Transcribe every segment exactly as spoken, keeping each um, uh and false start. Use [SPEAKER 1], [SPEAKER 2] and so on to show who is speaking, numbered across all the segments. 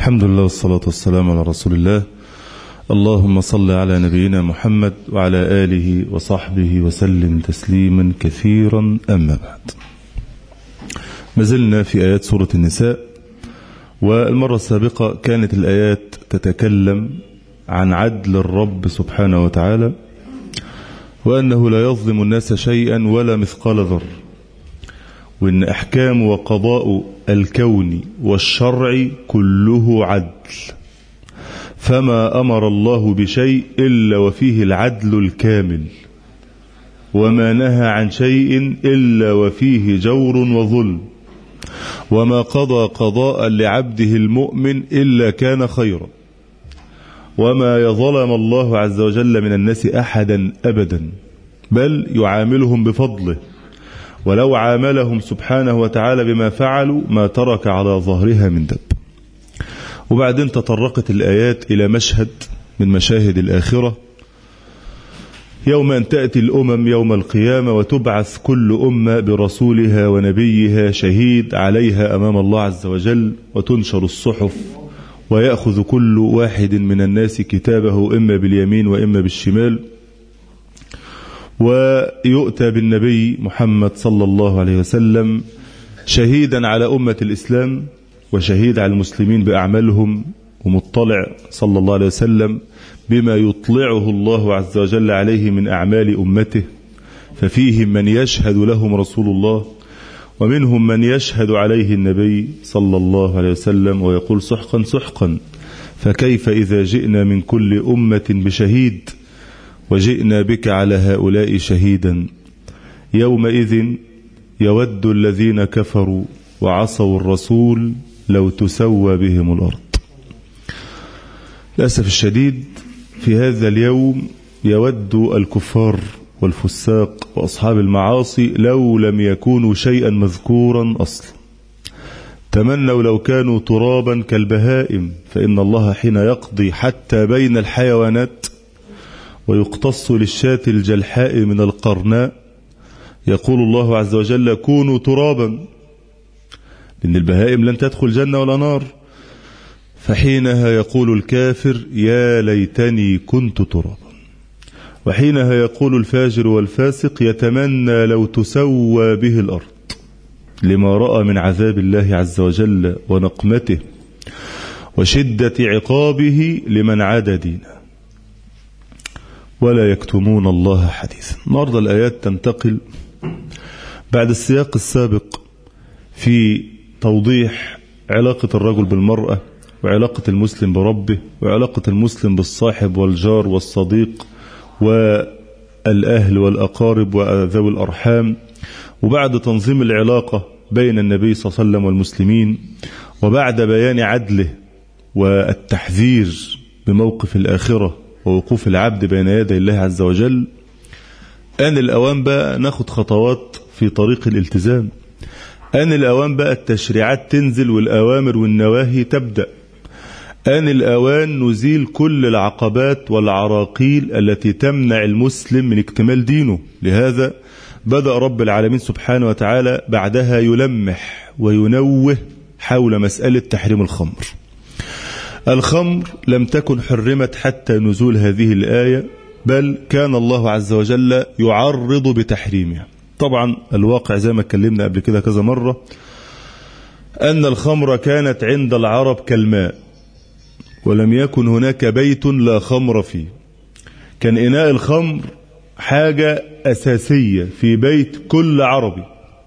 [SPEAKER 1] الحمد لله والصلاة والسلام على رسول الله. اللهم صل على نبينا محمد وعلى آله وصحبه وسلم تسليما كثيرا. أما بعد، ما زلنا في آيات سورة النساء، والمرة السابقة كانت الآيات تتكلم عن عدل الرب سبحانه وتعالى، وأنه لا يظلم الناس شيئا ولا مثقال ذرة، وإن أحكام وقضاء الكون والشرع كله عدل، فما أمر الله بشيء إلا وفيه العدل الكامل، وما نهى عن شيء إلا وفيه جور وظلم، وما قضى قضاء لعبده المؤمن إلا كان خيرا، وما يظلم الله عز وجل من الناس أحدا أبدا، بل يعاملهم بفضله، ولو عاملهم سبحانه وتعالى بما فعلوا ما ترك على ظهرها من دب. وبعدين تطرقت الآيات إلى مشهد من مشاهد الآخرة، يوم أن تأتي الأمم يوم القيامة وتبعث كل أمة برسولها ونبيها شهيد عليها أمام الله عز وجل، وتنشر الصحف، ويأخذ كل واحد من الناس كتابه إما باليمين وإما بالشمال، ويؤتى بالنبي محمد صلى الله عليه وسلم شهيدا على أمة الإسلام وشهيد على المسلمين بأعمالهم، ومطلع صلى الله عليه وسلم بما يطلعه الله عز وجل عليه من أعمال أمته، ففيهم من يشهد لهم رسول الله، ومنهم من يشهد عليه النبي صلى الله عليه وسلم ويقول سحقا سحقا، فكيف إذا جئنا من كل أمة بشهيد وجئنا بك على هؤلاء شهيدا. يومئذ يود الذين كفروا وعصوا الرسول لو تسوى بهم الأرض. للأسف الشديد في هذا اليوم يود الكفار والفساق وأصحاب المعاصي لو لم يكونوا شيئا مذكورا أصلا. تمنوا لو كانوا ترابا كالبهائم، فإن الله حين يقضي حتى بين الحيوانات ويقتص للشاة الجلحاء من القرناء يقول الله عز وجل كونوا ترابا، لأن البهائم لن تدخل جنة ولا نار، فحينها يقول الكافر يا ليتني كنت ترابا، وحينها يقول الفاجر والفاسق يتمنى لو تسوى به الأرض لما رأى من عذاب الله عز وجل ونقمته وشدة عقابه لمن عاد دينه، ولا يكتمون الله حديثا. النهارده الآيات تنتقل بعد السياق السابق في توضيح علاقة الرجل بالمرأة، وعلاقة المسلم بربه، وعلاقة المسلم بالصاحب والجار والصديق والأهل والأقارب وذوي الأرحام، وبعد تنظيم العلاقة بين النبي صلى الله عليه وسلم والمسلمين، وبعد بيان عدله والتحذير بموقف الآخرة ووقوف العبد بين يدي الله عز وجل، آن الأوان بقى ناخد خطوات في طريق الالتزام. آن الأوان بقى التشريعات تنزل والأوامر والنواهي تبدأ. آن الأوان نزيل كل العقبات والعراقيل التي تمنع المسلم من اكتمال دينه. لهذا بدأ رب العالمين سبحانه وتعالى بعدها يلمح وينوه حول مسألة تحريم الخمر. الخمر لم تكن حرمت حتى نزول هذه الآية، بل كان الله عز وجل يعرض بتحريمها. طبعا الواقع زي ما اتكلمنا قبل كده كذا مرة أن الخمر كانت عند العرب كالماء، ولم يكن هناك بيت لا خمر فيه. كان إناء الخمر حاجة أساسية في بيت كل عربي،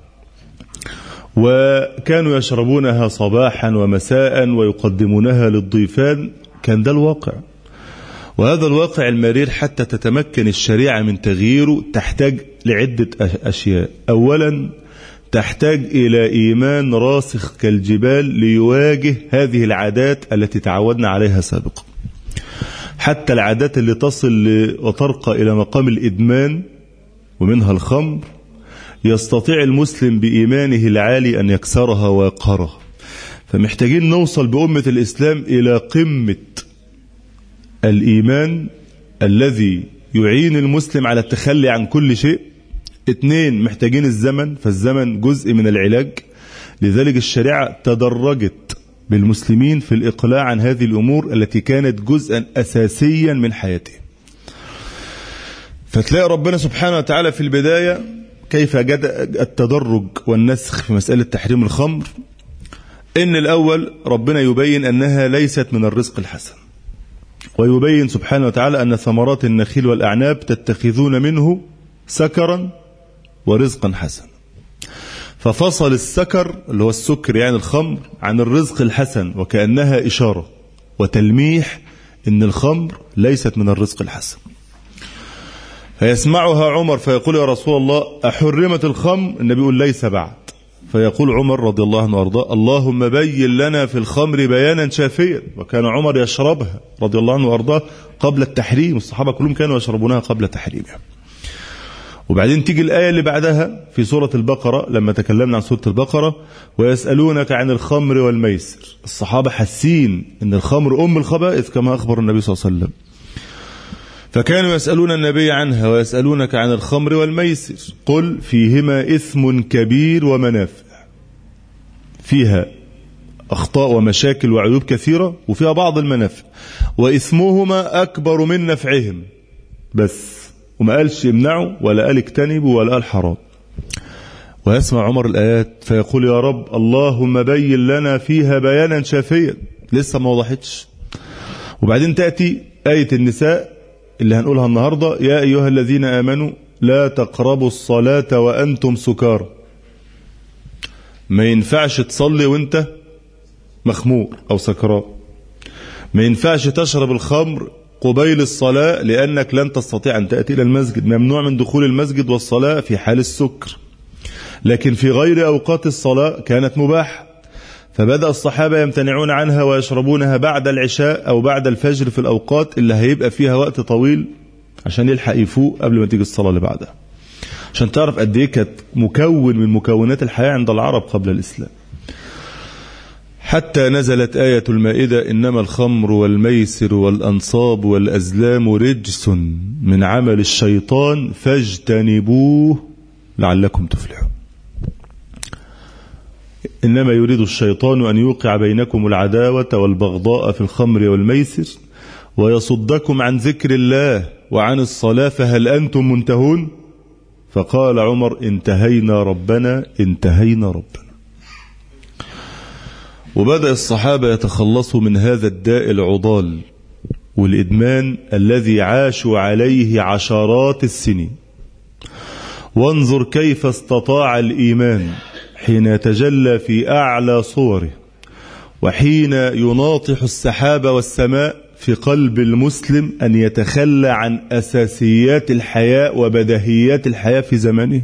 [SPEAKER 1] وكانوا يشربونها صباحا ومساء ويقدمونها للضيفان. كان ده الواقع، وهذا الواقع المرير حتى تتمكن الشريعة من تغييره تحتاج لعدة أشياء. أولا تحتاج إلى إيمان راسخ كالجبال ليواجه هذه العادات التي تعودنا عليها سابقا، حتى العادات اللي تصل وترقى إلى مقام الإدمان ومنها الخمر يستطيع المسلم بإيمانه العالي أن يكسرها ويقهرها. فمحتاجين نوصل بأمة الإسلام إلى قمة الإيمان الذي يعين المسلم على التخلي عن كل شيء. اثنين، محتاجين الزمن، فالزمن جزء من العلاج، لذلك الشريعة تدرجت بالمسلمين في الإقلاع عن هذه الأمور التي كانت جزءا أساسيا من حياتهم. فتلاقي ربنا سبحانه وتعالى في البداية كيف جد التدرج والنسخ في مسألة تحريم الخمر. إن الأول ربنا يبين أنها ليست من الرزق الحسن، ويبين سبحانه وتعالى أن ثمرات النخيل والأعناب تتخذون منه سكرا ورزقا حسنا. ففصل السكر اللي هو السكر يعني الخمر عن الرزق الحسن، وكأنها إشارة وتلميح إن الخمر ليست من الرزق الحسن. فيسمعها عمر فيقول يا رسول الله أحرمت الخمر؟ النبي يقول ليس بعد. فيقول عمر رضي الله عنه وارضاه اللهم بين لنا في الخمر بيانا شافيا. وكان عمر يشربها رضي الله عنه وارضاه قبل التحريم، الصحابة كلهم كانوا يشربونها قبل تحريمها. وبعدين تيجي الآية اللي بعدها في سورة البقرة لما تكلمنا عن سورة البقرة ويسألونك عن الخمر والميسر. الصحابة حاسين ان الخمر أم الخبائث كما أخبر النبي صلى الله عليه وسلم، فكانوا يسألون النبي عنها ويسألونك عن الخمر والميسر قل فيهما إثم كبير ومنافع. فيها أخطاء ومشاكل وعيوب كثيرة وفيها بعض المنافع، وإثمهما أكبر من نفعهم بس، وما قالش امنعوا ولا قال اجتنبوا ولا قال حرام. ويسمع عمر الآيات فيقول يا رب اللهم بين لنا فيها بيانا شافيا، لسه ما وضحتش. وبعدين تأتي آية النساء اللي هنقولها النهاردة يا أيها الذين آمنوا لا تقربوا الصلاة وأنتم سكارى. ما ينفعش تصلي وانت مخمور أو سكران، ما ينفعش تشرب الخمر قبيل الصلاة لأنك لن تستطيع أن تأتي إلى المسجد، ممنوع من دخول المسجد والصلاة في حال السكر. لكن في غير أوقات الصلاة كانت مباحة، فبدأ الصحابة يمتنعون عنها ويشربونها بعد العشاء أو بعد الفجر في الأوقات اللي هيبقى فيها وقت طويل عشان يلحق يفوق قبل ما تيجي الصلاة اللي بعدها، عشان تعرف قد إيه كانت مكون من مكونات الحياة عند العرب قبل الإسلام. حتى نزلت آية المائدة إنما الخمر والميسر والأنصاب والأزلام رجس من عمل الشيطان فاجتنبوه لعلكم تفلحون. إنما يريد الشيطان أن يوقع بينكم العداوة والبغضاء في الخمر والميسر ويصدكم عن ذكر الله وعن الصلاة فهل أنتم منتهون؟ فقال عمر انتهينا ربنا انتهينا ربنا. وبدأ الصحابة يتخلصوا من هذا الداء العضال والإدمان الذي عاشوا عليه عشرات السنين. وانظر كيف استطاع الإيمان حين يتجلى في أعلى صوره وحين يناطح السحاب والسماء في قلب المسلم أن يتخلى عن أساسيات الحياة وبديهيات الحياة في زمانه.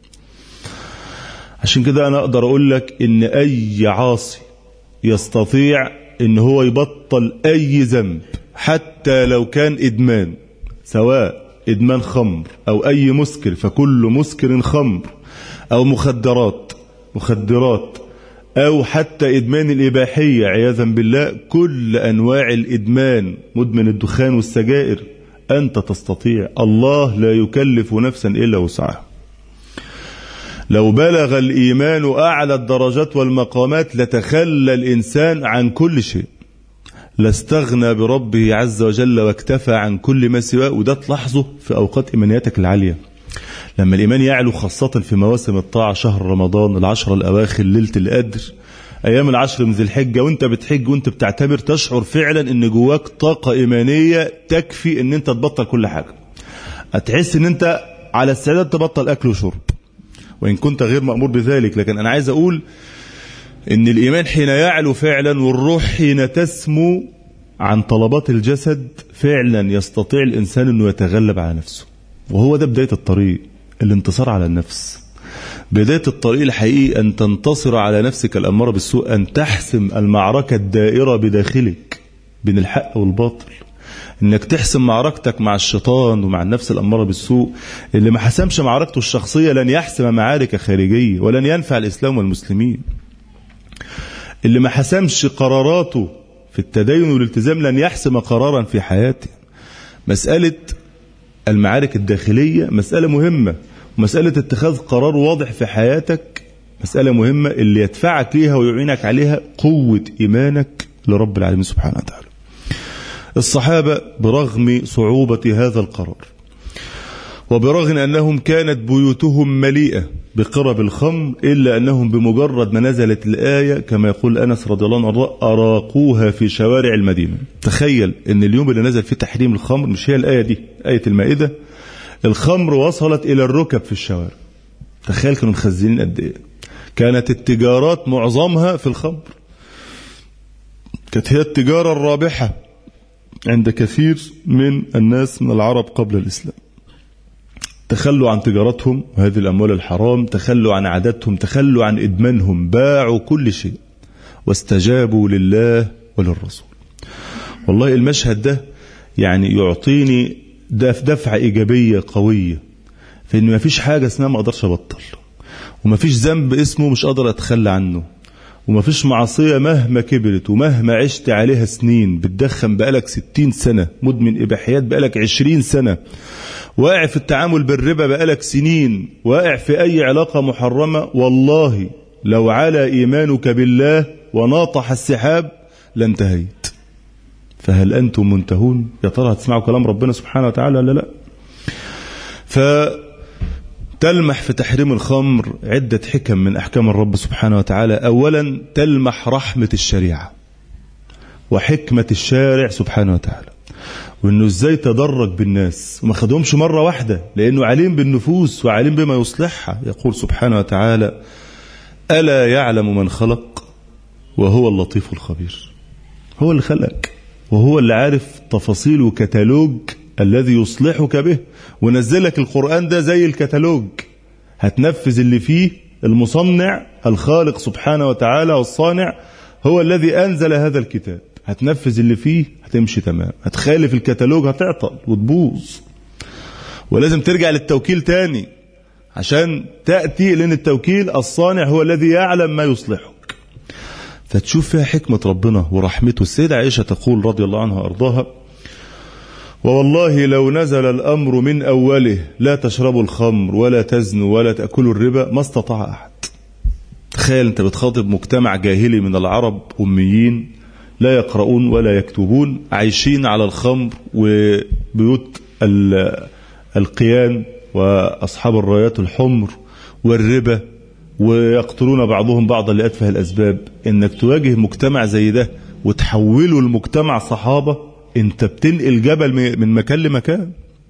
[SPEAKER 1] عشان كده أنا أقدر أقول لك إن أي عاصي يستطيع إن هو يبطل أي ذنب حتى لو كان إدمان، سواء إدمان خمر أو أي مسكر، فكل مسكر خمر أو مخدرات مخدرات أو حتى إدمان الإباحية عياذا بالله، كل أنواع الإدمان، مدمن الدخان والسجائر، أنت تستطيع. الله لا يكلف نفسا إلا وسعها. لو بلغ الإيمان أعلى الدرجات والمقامات لتخلى الإنسان عن كل شيء، لاستغنى بربه عز وجل واكتفى عن كل ما سواه. وده تلاحظه في أوقات إيمانياتك العالية، لما الإيمان يعلو خاصة في مواسم الطاعة، شهر رمضان، العشر الأواخر، ليلة القدر، أيام العشر من ذي الحجة، وانت بتحج وانت بتعتبر، تشعر فعلا ان جواك طاقة إيمانية تكفي ان انت تبطل كل حاجة. هتحس ان انت على استعداد تبطل أكل وشرب وإن كنت غير مأمور بذلك. لكن أنا عايز أقول ان الإيمان حين يعلو فعلا والروح حين تسمو عن طلبات الجسد فعلا يستطيع الإنسان انه يتغلب على نفسه. وهو ده بداية الطريق، الانتصار على النفس. بداية الطريق الحقيقي أن تنتصر على نفسك الأمارة بالسوء، أن تحسم المعركة الدائرة بداخلك بين الحق والباطل، أنك تحسم معركتك مع الشيطان ومع النفس الأمارة بالسوء. اللي ما حسمش معركته الشخصية لن يحسم معارك خارجية ولن ينفع الإسلام والمسلمين. اللي ما حسمش قراراته في التدين والالتزام لن يحسم قرارا في حياته. مسألة المعارك الداخلية مسألة مهمة، ومسألة اتخاذ قرار واضح في حياتك مسألة مهمة اللي يدفعك ليها ويعينك عليها قوة إيمانك لرب العالمين سبحانه وتعالى. الصحابة برغم صعوبة هذا القرار وبرغم أنهم كانت بيوتهم مليئة بقرب الخمر إلا أنهم بمجرد ما نزلت الآية كما يقول أنس رضي الله عنه أراقوها في شوارع المدينة. تخيل أن اليوم اللي نزل فيه تحريم الخمر مش هي الآية دي، آية المائدة، الخمر وصلت إلى الركب في الشوارع. تخيل كانوا مخزنين قد إيه. كانت التجارات معظمها في الخمر، كانت هي التجارة الرابحة عند كثير من الناس من العرب قبل الإسلام. تخلوا عن تجارتهم وهذه الأموال الحرام، تخلوا عن عاداتهم، تخلوا عن إدمانهم، باعوا كل شيء واستجابوا لله وللرسول. والله المشهد ده يعني يعطيني دفعة إيجابية قوية في إن مفيش حاجة اسمها ما أقدرش أبطل، ومفيش ذنب اسمه مش قادر أتخلى عنه، ومفيش معصية مهما كبرت ومهما عشت عليها سنين، بتدخن بقالك ستين سنة، مدمن إباحيات بقالك عشرين سنة، واقع في التعامل بالربا بقالك سنين، واقع في أي علاقة محرمة، والله لو على إيمانك بالله وناطح السحاب لانتهيت. فهل أنتم منتهون؟ يا ترى هتسمعوا كلام ربنا سبحانه وتعالى ولا لا؟ فتلمح في تحريم الخمر عدة حكم من أحكام الرب سبحانه وتعالى. أولا تلمح رحمة الشريعة وحكمة الشارع سبحانه وتعالى، وإنه إزاي تدرج بالناس وما خدهمش مرة واحدة، لأنه عليم بالنفوس وعليم بما يصلحها. يقول سبحانه وتعالى ألا يعلم من خلق وهو اللطيف الخبير. هو اللي خلقك وهو اللي عارف تفاصيل وكتالوج الذي يصلحك به، ونزلك القرآن ده زي الكتالوج، هتنفذ اللي فيه. المصنع الخالق سبحانه وتعالى والصانع هو الذي أنزل هذا الكتاب، هتنفذ اللي فيه هتمشي تمام، هتخالف الكتالوج هتعطل وتبوظ، ولازم ترجع للتوكيل تاني عشان تأتي، لأن التوكيل الصانع هو الذي يعلم ما يصلحك. فتشوف فيها حكمة ربنا ورحمته. السيدة عائشة تقول رضي الله عنها أرضاها ووالله لو نزل الأمر من أوله لا تشربوا الخمر ولا تزنوا ولا تأكلوا الربا ما استطاع أحد. تخيل أنت بتخاطب مجتمع جاهلي من العرب أميين لا يقرؤون ولا يكتبون، عايشين على الخمر وبيوت القيان وأصحاب الرايات الحمر والربا، ويقتلون بعضهم بعضا لأتفه الأسباب. إنك تواجه مجتمع زي ده وتحوله المجتمع صحابة، انت بتنقل جبل من مكان لمكان.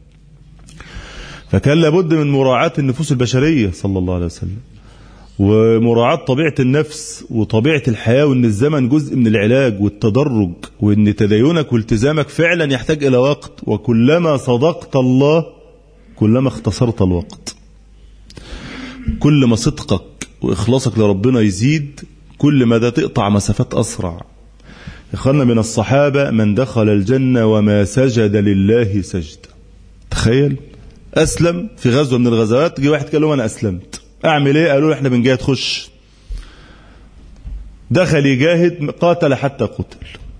[SPEAKER 1] فكان لابد من مراعاة النفوس البشرية صلى الله عليه وسلم، ومراعاة طبيعة النفس وطبيعة الحياة، وان الزمن جزء من العلاج والتدرج، وان تدينك والتزامك فعلا يحتاج الى وقت، وكلما صدقت الله كلما اختصرت الوقت. كل ما صدقك واخلاصك لربنا يزيد كل ما ده تقطع مسافات اسرع. إخوانا من الصحابة من دخل الجنة وما سجد لله سجدة. تخيل أسلم في غزوة من الغزوات، جه واحد قال له أنا أسلمت، أعمل إيه؟ قالوا له إحنا بنجاهد خش. دخل يجاهد، قاتل حتى قتل،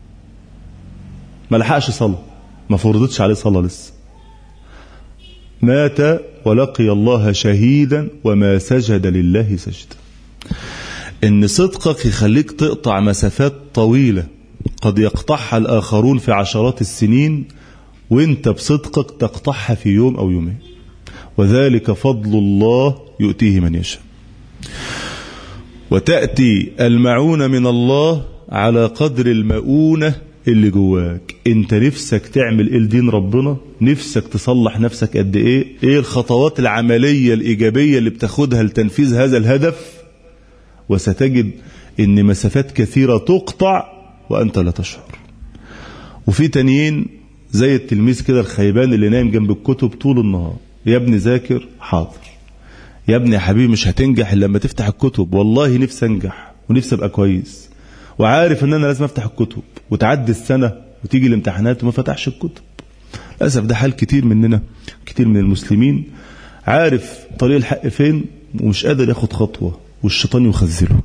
[SPEAKER 1] ما لحقش صلاة، ما فرضتش عليه صلاة لسه، مات ولقي الله شهيدا وما سجد لله سجدة. إن صدقك يخليك تقطع مسافات طويلة قد يقطعها الآخرون في عشرات السنين، وانت بصدقك تقطعها في يوم أو يومين، وذلك فضل الله يؤتيه من يشاء. وتأتي المعونة من الله على قدر المؤونة اللي جواك. انت نفسك تعمل ايه لدين ربنا؟ نفسك تصلح نفسك قد ايه؟ ايه الخطوات العملية الإيجابية اللي بتاخدها لتنفيذ هذا الهدف؟ وستجد ان مسافات كثيرة تقطع وأنت لا تشعر. وفي تانيين زي التلميذ كده الخيبان اللي نايم جنب الكتب طول النهار، يا ابني ذاكر، حاضر، يا ابني يا حبيبي مش هتنجح إلا لما تفتح الكتب، والله نفسي أنجح ونفسي أبقى كويس، وعارف أن أنا لازم أفتح الكتب، وتعدي السنة وتيجي الامتحانات وما فتحش الكتب. للأسف ده حال كتير مننا، كتير من المسلمين، عارف طريق الحق فين ومش قادر ياخد خطوة والشيطان يخذله.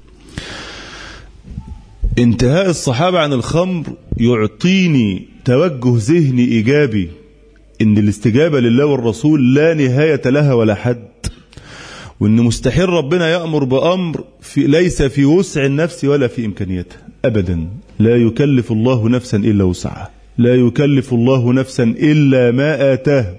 [SPEAKER 1] انتهاء الصحابة عن الخمر يعطيني توجه ذهني إيجابي، إن الاستجابة لله والرسول لا نهاية لها ولا حد، وإن مستحيل ربنا يأمر بأمر في ليس في وسع النفس ولا في إمكانيتها أبدا. لا يكلف الله نفسا إلا وسعها، لا يكلف الله نفسا إلا ما آتاه.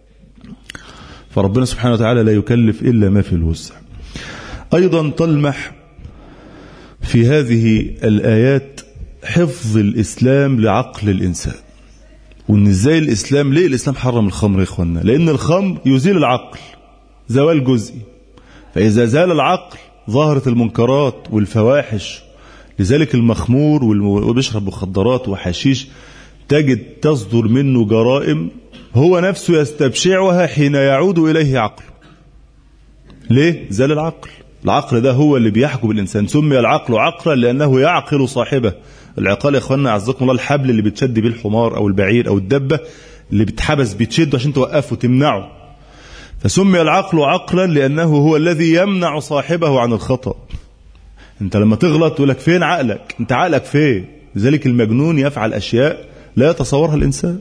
[SPEAKER 1] فربنا سبحانه وتعالى لا يكلف إلا ما في الوسع. أيضا تلمح في هذه الآيات حفظ الإسلام لعقل الإنسان، وإن إزاي الإسلام، ليه الإسلام حرم الخمر يا إخوانا؟ لأن الخمر يزيل العقل زوال جزئي، فإذا زال العقل ظهرت المنكرات والفواحش. لذلك المخمور وبيشرب مخدرات وحشيش تجد تصدر منه جرائم هو نفسه يستبشعها حين يعود إليه عقله. ليه؟ زال العقل. العقل ده هو اللي بيحكم الإنسان. سمي العقل عقلا لأنه يعقل صاحبه. العقال يا إخوانا عزكم الله الحبل اللي بتشد بيه الحمار أو البعير أو الدبة، اللي بتحبس بتشده عشان توقفه تمنعه. فسمي العقل عقلا لأنه هو الذي يمنع صاحبه عن الخطأ. انت لما تغلط تقول لك فين عقلك؟ انت عقلك فين؟ لذلك المجنون يفعل أشياء لا يتصورها الإنسان.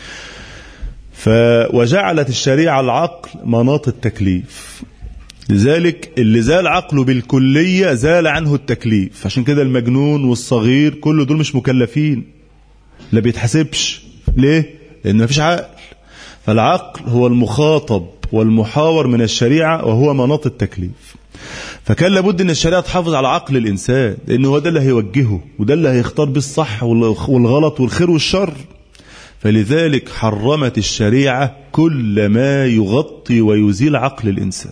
[SPEAKER 1] وجعلت الشريعة العقل مناط التكليف، لذلك اللي زال عقله بالكلية زال عنه التكليف. عشان كده المجنون والصغير كل دول مش مكلفين، لا بيتحسبش. ليه؟ لأن مفيش عقل. فالعقل هو المخاطب والمحاور من الشريعة وهو مناط التكليف. فكان لابد ان الشريعة تحافظ على عقل الإنسان، لأنه هو ده اللي هيوجهه وده اللي هيختار بالصح والغلط والخير والشر. فلذلك حرمت الشريعة كل ما يغطي ويزيل عقل الإنسان.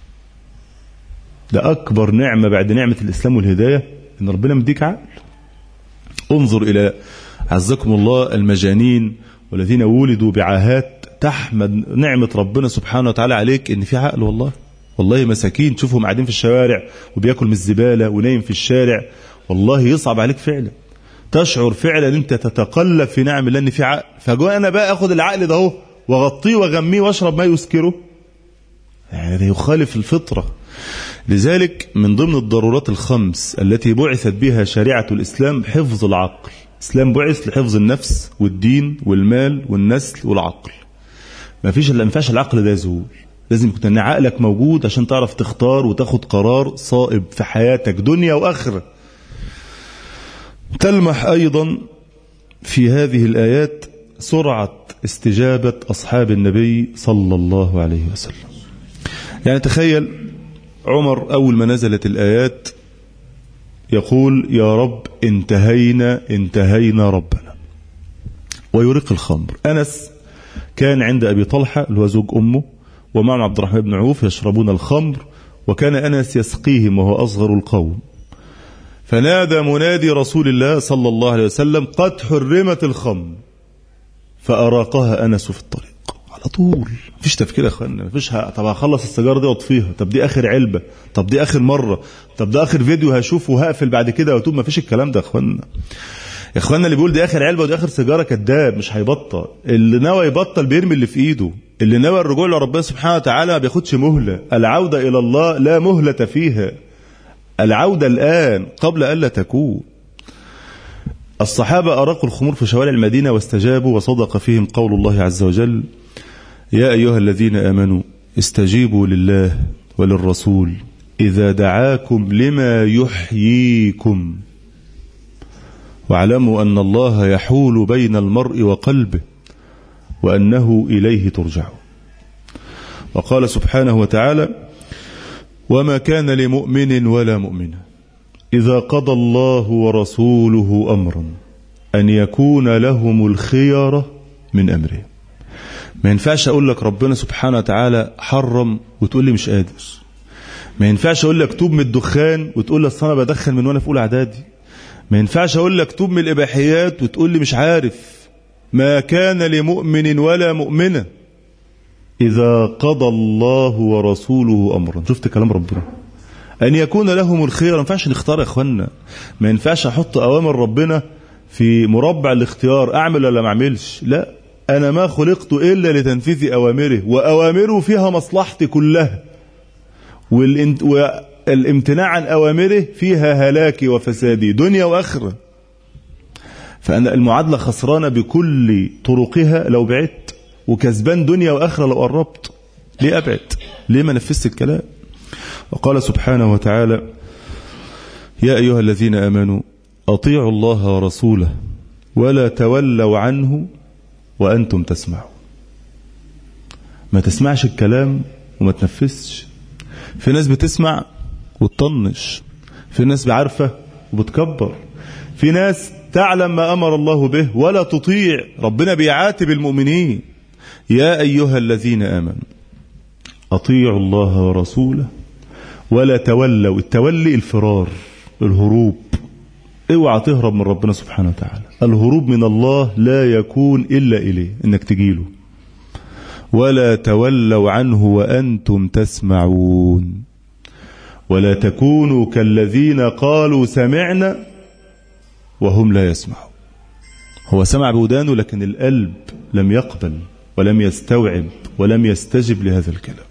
[SPEAKER 1] ده أكبر نعمة بعد نعمة الإسلام والهداية، إن ربنا مديك عقل. انظر إلى عزكم الله المجانين والذين ولدوا بعاهات، تحمد نعمة ربنا سبحانه وتعالى عليك إن في عقل. والله والله مساكين تشوفهم قاعدين في الشوارع وبياكل من الزبالة ونايم في الشارع، والله يصعب عليك فعلا. تشعر فعلا أنت تتقلب في نعم الله إن في عقل. فجو أنا بقى أخذ العقل ده اهو وأغطيه وأغميه وأشرب ما يسكره، يعني يخالف الفطرة. لذلك من ضمن الضرورات الخمس التي بعثت بها شريعة الإسلام حفظ العقل. الإسلام بعث لحفظ النفس والدين والمال والنسل والعقل. ما فيش إلا ما ينفعش العقل ده يزول، لازم يكون عقلك موجود عشان تعرف تختار وتاخد قرار صائب في حياتك دنيا وآخرة. تلمح أيضا في هذه الآيات سرعة استجابة أصحاب النبي صلى الله عليه وسلم. يعني تخيل عمر أول ما نزلت الآيات يقول يا رب انتهينا انتهينا ربنا، ويريق الخمر. أنس كان عند أبي طلحة اللي هو زوج أمه ومعهم عبد الرحمن بن عوف يشربون الخمر، وكان أنس يسقيهم وهو أصغر القوم. فنادى منادي رسول الله صلى الله عليه وسلم قد حرمت الخمر، فأراقها أنس في الطريق على طول. مفيش تفكير يا أخوانا، مفيش ها... طب هخلص السيجارة دي واطفيها، طب دي آخر علبة، طب دي آخر مرة، طب ده آخر فيديو هشوفه وهقفل بعد كده واتوب. مفيش الكلام ده يا أخوانا. يا أخوانا اللي بيقول دي آخر علبة ودي آخر سيجارة كذاب، مش هيبطل. اللي ناوي يبطل بيرمي اللي في إيده. اللي ناوي الرجوع لربنا سبحانه وتعالى ما بياخدش مهلة. العودة إلى الله لا مهلة فيها، العودة الآن قبل ألا تكون. الصحابة أراقوا الخمور في شوارع المدينة واستجابوا، وصدق فيهم قول الله عز وجل يا أيها الذين آمنوا استجيبوا لله وللرسول إذا دعاكم لما يحييكم واعلموا أن الله يحول بين المرء وقلبه وأنه إليه ترجعون. وقال سبحانه وتعالى وما كان لمؤمن ولا مؤمنة إذا قضى الله ورسوله أمرا أن يكون لهم الخيرة من أمره. ما ينفعش أقول لك ربنا سبحانه وتعالى حرم وتقول لي مش قادر. ما ينفعش أقول لك توب من الدخان وتقول لي أصل أنا بدخن من وأنا في أولى إعدادي. ما ينفعش أقول لك توب من الإباحيات وتقول لي مش عارف. ما كان لمؤمن ولا مؤمنة إذا قضى الله ورسوله أمرا. شفت كلام ربنا أن يكون لهم الخير. ما ينفعش نختار يا أخوانا. ما ينفعش أحط أوامر ربنا في مربع الاختيار أعمل ولا ما أعملش. لا، أنا ما خلقت إلا لتنفيذ أوامره، وأوامره فيها مصلحتي كلها، والامتناع عن أوامره فيها هلاكي وفسادي دنيا وآخرة. فأنا المعادلة خسرانة بكل طرقها لو بعدت، وكسبان دنيا وآخرة لو قربت. ليه أبعد؟ ليه ما نفذت الكلام؟ وقال سبحانه وتعالى: يا أيها الذين آمنوا أطيعوا الله ورسوله ولا تولوا عنه وأنتم تسمعون. ما تسمعش الكلام وما تنفذش. في ناس بتسمع وتطنش، في ناس بعارفة وبتكبر، في ناس تعلم ما أمر الله به ولا تطيع. ربنا بيعاتب المؤمنين: يا أيها الذين آمنوا أطيعوا الله ورسوله ولا تولوا. التولي الفرار، الهروب. اوعى تهرب من ربنا سبحانه وتعالى. الهروب من الله لا يكون إلا إليه، إنك تجيله. ولا تولوا عنه وأنتم تسمعون ولا تكونوا كالذين قالوا سمعنا وهم لا يسمعون. هو سمع بودانه لكن القلب لم يقبل ولم يستوعب ولم يستجب لهذا الكلام.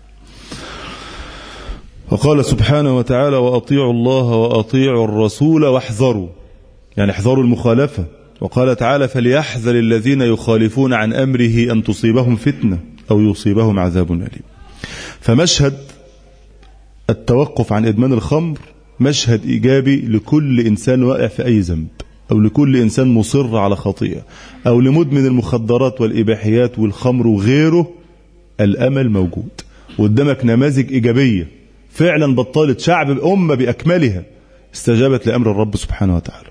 [SPEAKER 1] وقال سبحانه وتعالى: وأطيعوا الله وأطيعوا الرسول واحذروا، يعني احذروا المخالفة. وقال تعالى: فليحذر الذين يخالفون عن أمره أن تصيبهم فتنة أو يصيبهم عذاب أليم. فمشهد التوقف عن إدمان الخمر مشهد إيجابي لكل إنسان واقع في أي ذنب، أو لكل إنسان مصر على خطيئة، أو لمدمن المخدرات والإباحيات والخمر وغيره. الأمل موجود قدامك، نماذج إيجابية فعلا بطلت، شعب أمة بأكملها استجابت لأمر الرب سبحانه وتعالى.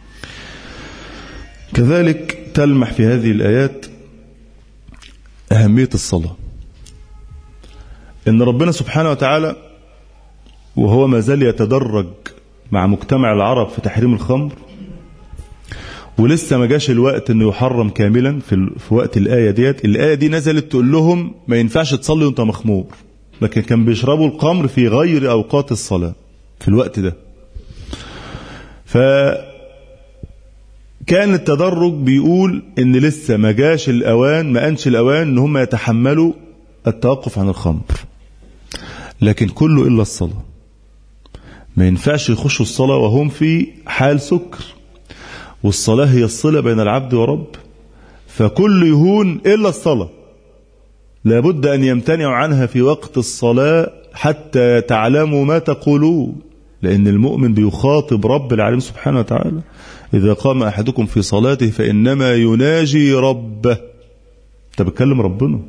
[SPEAKER 1] كذلك تلمح في هذه الآيات أهمية الصلاة، إن ربنا سبحانه وتعالى وهو ما زال يتدرج مع مجتمع العرب في تحريم الخمر، ولسه ما جاش الوقت انه يحرم كاملا في, في وقت الآية ديت. الآية دي نزلت تقول لهم ما ينفعش تصلي وانت مخمور، لكن كان بيشربوا الخمر في غير أوقات الصلاة في الوقت ده. فكان التدرج بيقول ان لسه ما جاش الأوان، ما أنش الأوان ان هم يتحملوا التوقف عن الخمر، لكن كله إلا الصلاة. ما ينفعش يخشوا الصلاة وهم في حال سكر، والصلاة هي الصلة بين العبد ورب، فكل يهون إلا الصلاة. لابد أن يمتنعوا عنها في وقت الصلاة حتى تعلموا ما تقولون، لأن المؤمن بيخاطب رب العالمين سبحانه وتعالى: إذا قام أحدكم في صلاته فإنما يناجي ربه. أنت بتكلم ربنا.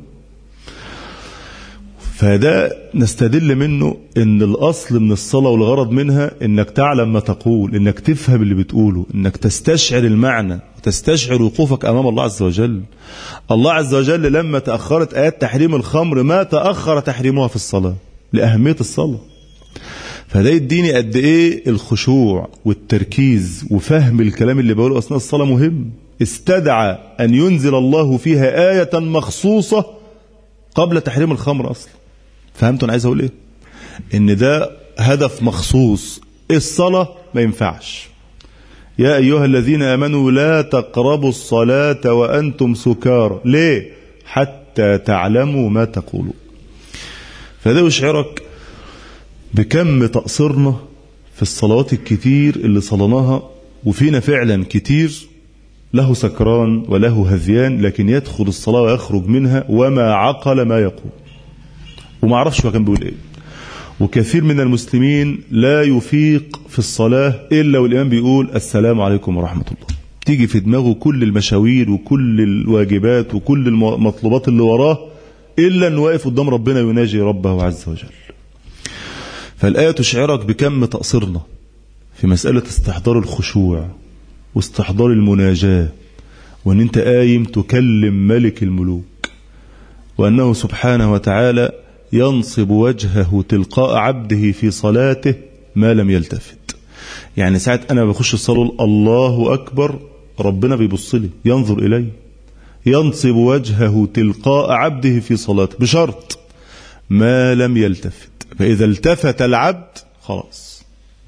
[SPEAKER 1] فده نستدل منه ان الاصل من الصلاة والغرض منها انك تعلم ما تقول، انك تفهم اللي بتقوله، انك تستشعر المعنى وتستشعر وقوفك امام الله عز وجل. الله عز وجل لما تأخرت آيات تحريم الخمر ما تأخر تحريمها في الصلاة لأهمية الصلاة. فده يديني قد ايه الخشوع والتركيز وفهم الكلام اللي بقوله اثناء الصلاة مهم. استدعى ان ينزل الله فيها آية مخصوصة قبل تحريم الخمر اصلا. فهمتوا انا عايز اقول ايه؟ ان ده هدف مخصوص. الصلاة ما ينفعش. يا ايها الذين امنوا لا تقربوا الصلاة وانتم سكارى. ليه؟ حتى تعلموا ما تقولون. فده يشعرك بكم تقصيرنا في الصلوات الكتير اللي صلناها، وفينا فعلا كتير له سكران وله هذيان، لكن يدخل الصلاة ويخرج منها وما عقل ما يقول وما عرفش هو كان بيقول ايه. وكثير من المسلمين لا يفيق في الصلاة إلا والإمام بيقول السلام عليكم ورحمة الله. تيجي في دماغه كل المشاوير وكل الواجبات وكل المطلوبات اللي وراه، إلا أنه واقف قدام ربنا يناجي ربه عز وجل. فالآية تشعرك بكم تقصيرنا في مسألة استحضار الخشوع واستحضار المناجاة، وأن أنت قايم تكلم ملك الملوك، وأنه سبحانه وتعالى ينصب وجهه تلقاء عبده في صلاته ما لم يلتفت. يعني ساعة أنا بخش الصلاة الله أكبر، ربنا بيبص لي ينظر إلي، ينصب وجهه تلقاء عبده في صلاته بشرط ما لم يلتفت. فإذا التفت العبد خلاص.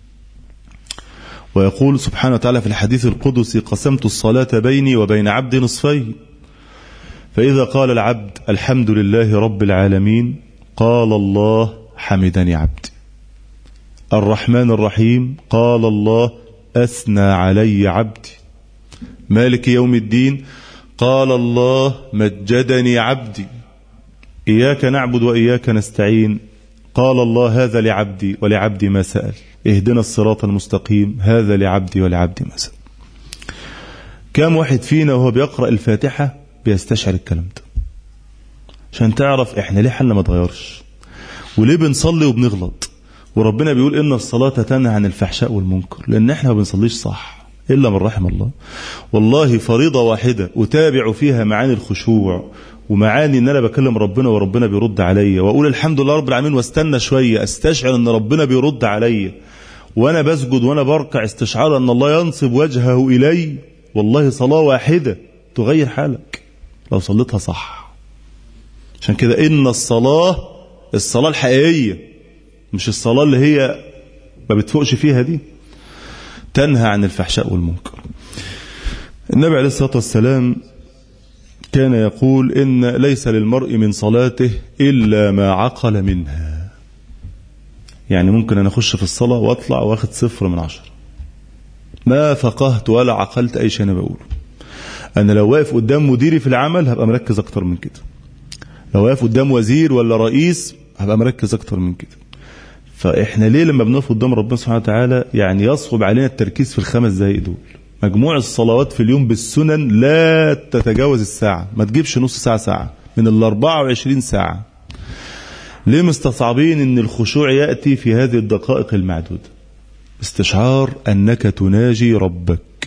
[SPEAKER 1] ويقول سبحانه وتعالى في الحديث القدسي قسمت الصلاة بيني وبين عبدي نصفين، فإذا قال العبد الحمد لله رب العالمين قال الله حمدني عبدي. الرحمن الرحيم قال الله أثنى علي عبدي. مالك يوم الدين قال الله مجدني عبدي. إياك نعبد وإياك نستعين قال الله هذا لعبدي ولعبدي ما سأل، اهدنا الصراط المستقيم، هذا لعبدي ولعبدي ما سأل. كم واحد فينا وهو بيقرأ الفاتحة بيستشعر الكلام ده؟ عشان تعرف احنا ليه حالنا ما اتغيرش، وليه بنصلي وبنغلط، وربنا بيقول إن الصلاة تنهى عن الفحشاء والمنكر، لأن احنا ما بنصليش صح إلا من رحم الله. والله فريضة واحدة أتابع فيها معاني الخشوع ومعاني إن أنا بكلم ربنا وربنا بيرد عليا، وأقول الحمد لله رب العالمين، واستنى شوية استشعر إن ربنا بيرد عليا، وأنا بسجد وأنا بركع استشعار أن الله ينصب وجهه إلي. والله صلاة واحدة تغير حالك لو صليتها صح. عشان كده إن الصلاة، الصلاة الحقيقية مش الصلاة اللي هي ما بتفوقش فيها دي، تنهى عن الفحشاء والمنكر. النبي عليه الصلاة والسلام كان يقول إن ليس للمرء من صلاته إلا ما عقل منها. يعني ممكن أنا أخش في الصلاة وأطلع وأخذ صفر من عشرة، ما فقهت ولا عقلت أي شيء أنا بقوله. أنا لو واقف قدام مديري في العمل هبقى مركز أكتر من كده، لو واقف قدام وزير ولا رئيس هبقى مركز أكتر من كده. فإحنا ليه لما بنقف قدام ربنا سبحانه وتعالى يعني يصعب علينا التركيز في الخمس دقايق دول؟ مجموع الصلوات في اليوم بالسنن لا تتجاوز الساعة، ما تجيبش نص ساعة ساعة من الأربعة وعشرين ساعة. ليه مستصعبين إن الخشوع يأتي في هذه الدقائق المعدودة؟ استشعار أنك تناجي ربك.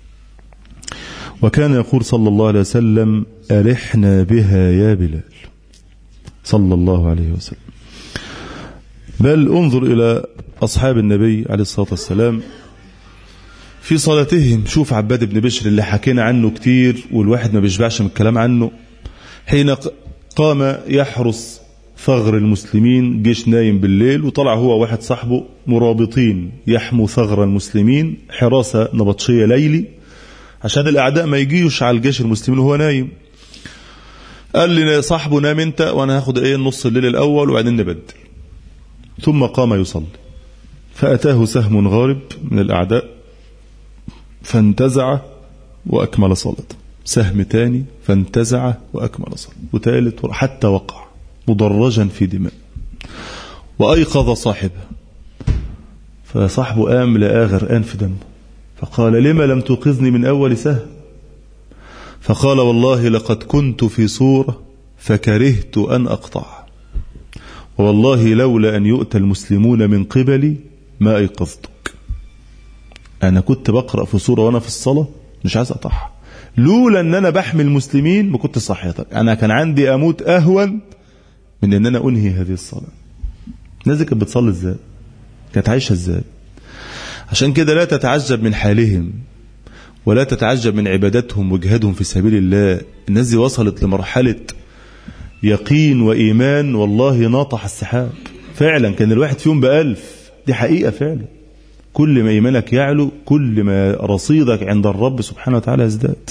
[SPEAKER 1] وكان يقول صلى الله عليه وسلم أرحنا بها يا بلال، صلى الله عليه وسلم. بل انظر إلى أصحاب النبي عليه الصلاة والسلام في صلاتهم. شوف عباد بن بشر اللي حكينا عنه كتير والواحد ما بيشبعش من الكلام عنه، حين قام يحرس ثغر المسلمين، جيش نايم بالليل وطلع هو واحد صاحبه مرابطين يحموا ثغر المسلمين حراسة نبطشية ليلي عشان الأعداء ما يجيوش على الجيش المسلمين وهو نايم. قال لي صاحبه نام انت وانا هاخد ايه نص الليل الأول وبعدين نبدل. ثم قام يصلي فأتاه سهم غارب من الأعداء فانتزع وأكمل صلاته، سهم تاني فانتزع وأكمل صلاته، وثالث حتى وقع مدرجا في دماء، وأيقظ صاحبه. فصاحبه قام لقاه غرقان في دمه، فقال لما لم توقظني من أول سهم؟ فقال والله لقد كنت في صورة فكرهت أن أقطع، والله لولا أن يؤتى المسلمون من قبلي ما أيقظتك. أنا كنت بقرأ في سورة وأنا في الصلاة مش عايز أقطعها، لولا أن أنا بحمي المسلمين ما كنت صحيتك. أنا كان عندي أموت أهون من أن أنا أنهي هذه الصلاة. الناس دي كانت بتصلي إزاي؟ كانت عايشة إزاي؟ عشان كده لا تتعجب من حالهم ولا تتعجب من عبادتهم وجهادهم في سبيل الله. الناس دي وصلت لمرحلة يقين وإيمان والله ناطح السحاب فعلا. كان الواحد فيهم بألف، دي حقيقة فعلا. كل ما إيمانك يعلو كل ما رصيدك عند الرب سبحانه وتعالى يزداد.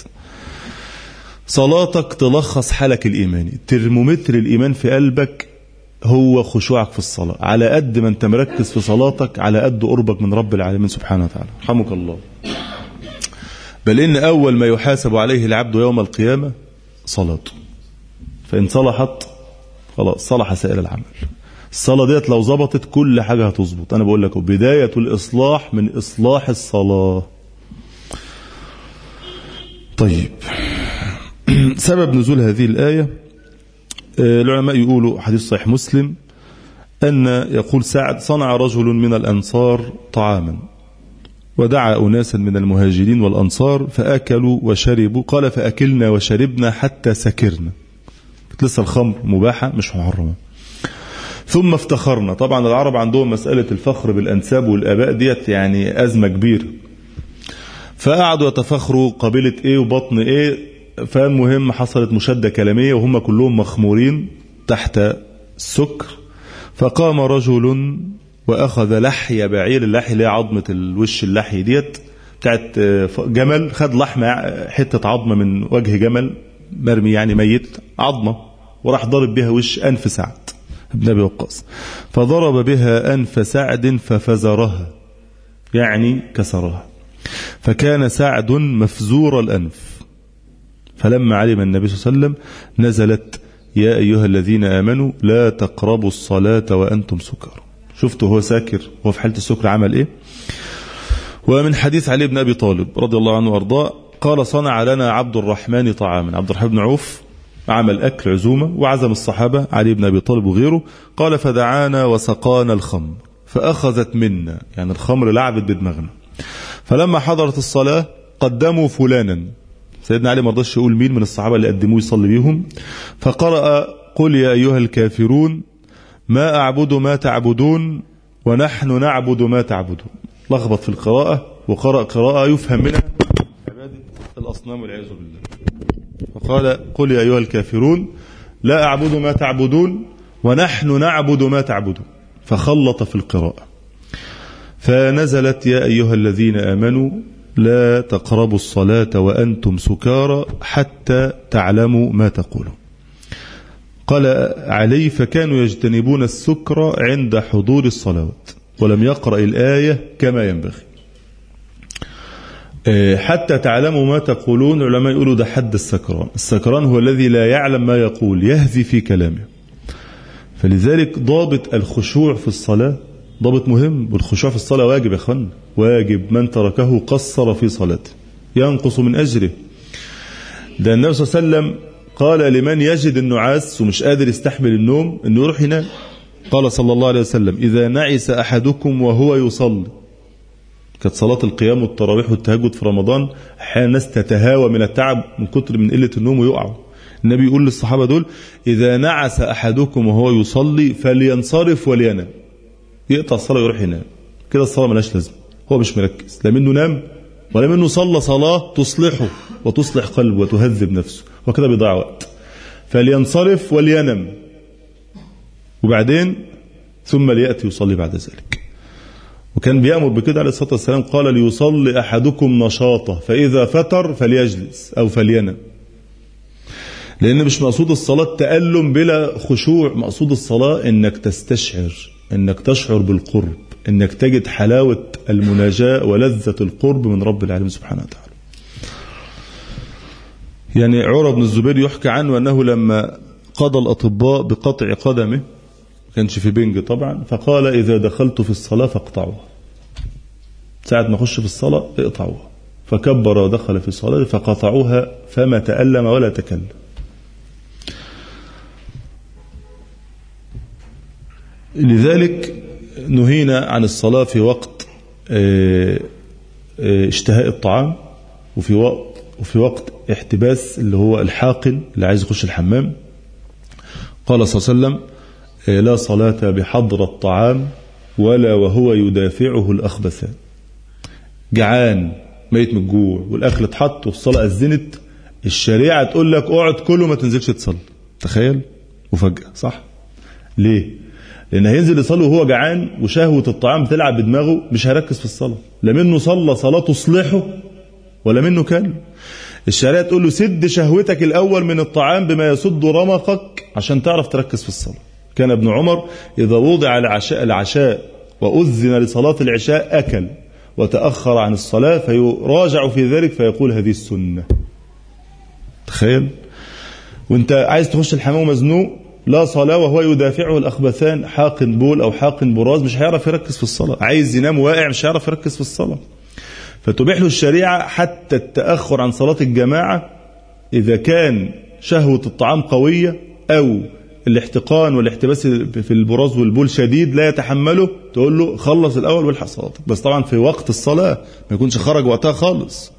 [SPEAKER 1] صلاتك تلخص حالك الإيماني، ترمومتر الإيمان في قلبك هو خشوعك في الصلاة. على قد ما أنت مركز في صلاتك على قد قربك من رب العالمين سبحانه وتعالى. رحمك الله. بل إن أول ما يحاسب عليه العبد يوم القيامة صلاته، فإن صلحت خلاص صلح سائر العمل. الصلاة ديت لو ظبطت كل حاجة هتظبط. أنا بقول لك بداية الإصلاح من إصلاح الصلاة. طيب سبب نزول هذه الآية العلماء يقولوا حديث صحيح مسلم أن يقول سعد صنع رجل من الأنصار طعاما ودعا أناسا من المهاجرين والأنصار فأكلوا وشربوا، قال فأكلنا وشربنا حتى سكرنا. لسه الخمر مباحة مش محرمة. ثم افتخرنا. طبعا العرب عندهم مسألة الفخر بالأنساب والآباء ديت يعني أزمة كبيرة، فقعدوا يتفخروا قبيلة ايه وبطن ايه. فالمهم حصلت مشادة كلامية وهم كلهم مخمورين تحت السكر. فقام رجل وأخذ لحية بعير، اللحية اللي هي عظمة الوش، اللحية ديت بتاعت جمل، خد لحمة حتة عظمة من وجه جمل مرمي يعني ميت عظمة، وراح ضرب بها وش أنف سعد ابن أبي وقاص، فضرب بها أنف سعد ففزرها يعني كسرها، فكان سعد مفزور الأنف. فلما علم النبي صلى الله عليه وسلم نزلت يا أيها الذين آمنوا لا تقربوا الصلاة وأنتم سكارى. شفتوا هو ساكر، هو في حالة السكر عمل إيه؟ ومن حديث علي بن أبي طالب رضي الله عنه وأرضاه قال صنع لنا عبد الرحمن طعاما. عبد الرحمن بن عوف عمل أكل عزومة وعزم الصحابة علي بن أبي طالب وغيره. قال فدعانا وسقانا الخمر فأخذت منا، يعني الخمر لعبت بدماغنا. فلما حضرت الصلاة قدموا فلانا، سيدنا علي ما رضاش يقول مين من الصحابة اللي قدموه يصلي بيهم، فقرأ قل يا أيها الكافرون ما أعبد ما تعبدون ونحن نعبد ما تعبدون. لخبط في القراءة وقرأ قراءة يفهم منها عبادة الأصنام والعياذ بالله. فقال قل يا أيها الكافرون لا أعبد ما تعبدون ونحن نعبد ما تعبدون، فخلط في القراءة. فنزلت يا أيها الذين آمنوا لا تقربوا الصلاة وأنتم سكارى حتى تعلموا ما تقولون. قال علي فكانوا يجتنبون السكر عند حضور الصلوات، ولم يقرأ الآية كما ينبغي. حتى تعلموا ما تقولون، علماء يقولوا ده حد السكران. السكران هو الذي لا يعلم ما يقول، يهذي في كلامه. فلذلك ضابط الخشوع في الصلاة ضابط مهم، والخشوع في الصلاة واجب يا أخوانا، واجب، من تركه قصر في صلاته ينقص من أجره. ده النبي صلى الله عليه وسلم قال لمن يجد النعاس ومش قادر يستحمل النوم انه يروح ينام. قال صلى الله عليه وسلم إذا نعس أحدكم وهو يصلي. كانت صلاة القيام والتراويح والتهجد في رمضان أحيانا الناس تتهاوى من التعب من كتر من قلة النوم ويقعوا. النبي يقول للصحابة دول إذا نعس أحدكم وهو يصلي فلينصرف ولينام، يقطع الصلاة ويروح ينام. كده الصلاة ملاش لازمة، هو مش مركز، لا منه نام ولا منه صلى صلاة تصلحه وتصلح قلبه وتهذب نفسه، وكده بيضيع وقت. فلينصرف ولينم، وبعدين ثم ليأتي يصلي بعد ذلك. وكان بيأمر بكده عليه الصلاة والسلام، قال ليصلي أحدكم نشاطه فإذا فتر فليجلس أو فلينم. لأن مش مقصود الصلاة تألم بلا خشوع، مقصود الصلاة إنك تستشعر، إنك تشعر بالقرب، إنك تجد حلاوة المناجاة ولذة القرب من رب العالمين سبحانه وتعالى. يعني عروة بن الزبير يحكى عنه أنه لما قضى الأطباء بقطع قدمه، كانش في بنج طبعا، فقال إذا دخلت في الصلاة فاقطعوها، ساعة ما أخش في الصلاة اقطعوها. فكبر ودخل في الصلاة فقطعوها فما تألم ولا تكلم. لذلك نهينا عن الصلاة في وقت اشتهاء الطعام، وفي وقت وفي وقت احتباس اللي هو الحاقن اللي عايز يخش الحمام. قال صلى الله عليه وسلم لا صلاة بحضر الطعام ولا وهو يدافعه الأخبثان. جعان ميت من الجوع والأكل اتحط والصلاة أذنت، الشريعة تقول لك اقعد كله ما تنزلش تصلي. تخيل مفاجأة، صح؟ ليه؟ لأن هينزل يصلي وهو جعان وشهوة الطعام تلعب بدماغه، مش هيركز في الصلاة، لا منه صلى صلاة تصلحه ولا منه كلم. الشريعة تقول له سد شهوتك الأول من الطعام بما يسد رمقك عشان تعرف تركز في الصلاة. كان ابن عمر إذا وضع العشاء, العشاء وأذن لصلاة العشاء أكل وتأخر عن الصلاة فيراجع في ذلك فيقول هذه السنة. تخيل وانت عايز تخش الحمام مزنوق، لا صلاة وهو يدافعه الأخبثان، حاقن بول أو حاقن براز، مش هيعرف يركز في الصلاة. عايز ينام واقع، مش هيعرف يركز في الصلاة. فتبيح له الشريعة حتى التأخر عن صلاة الجماعة إذا كان شهوة الطعام قوية أو الاحتقان والاحتباس في البراز والبول شديد لا يتحمله، تقول له خلص الأول والحق صلاتك، بس طبعا في وقت الصلاة ما يكونش خرج وقتها خالص.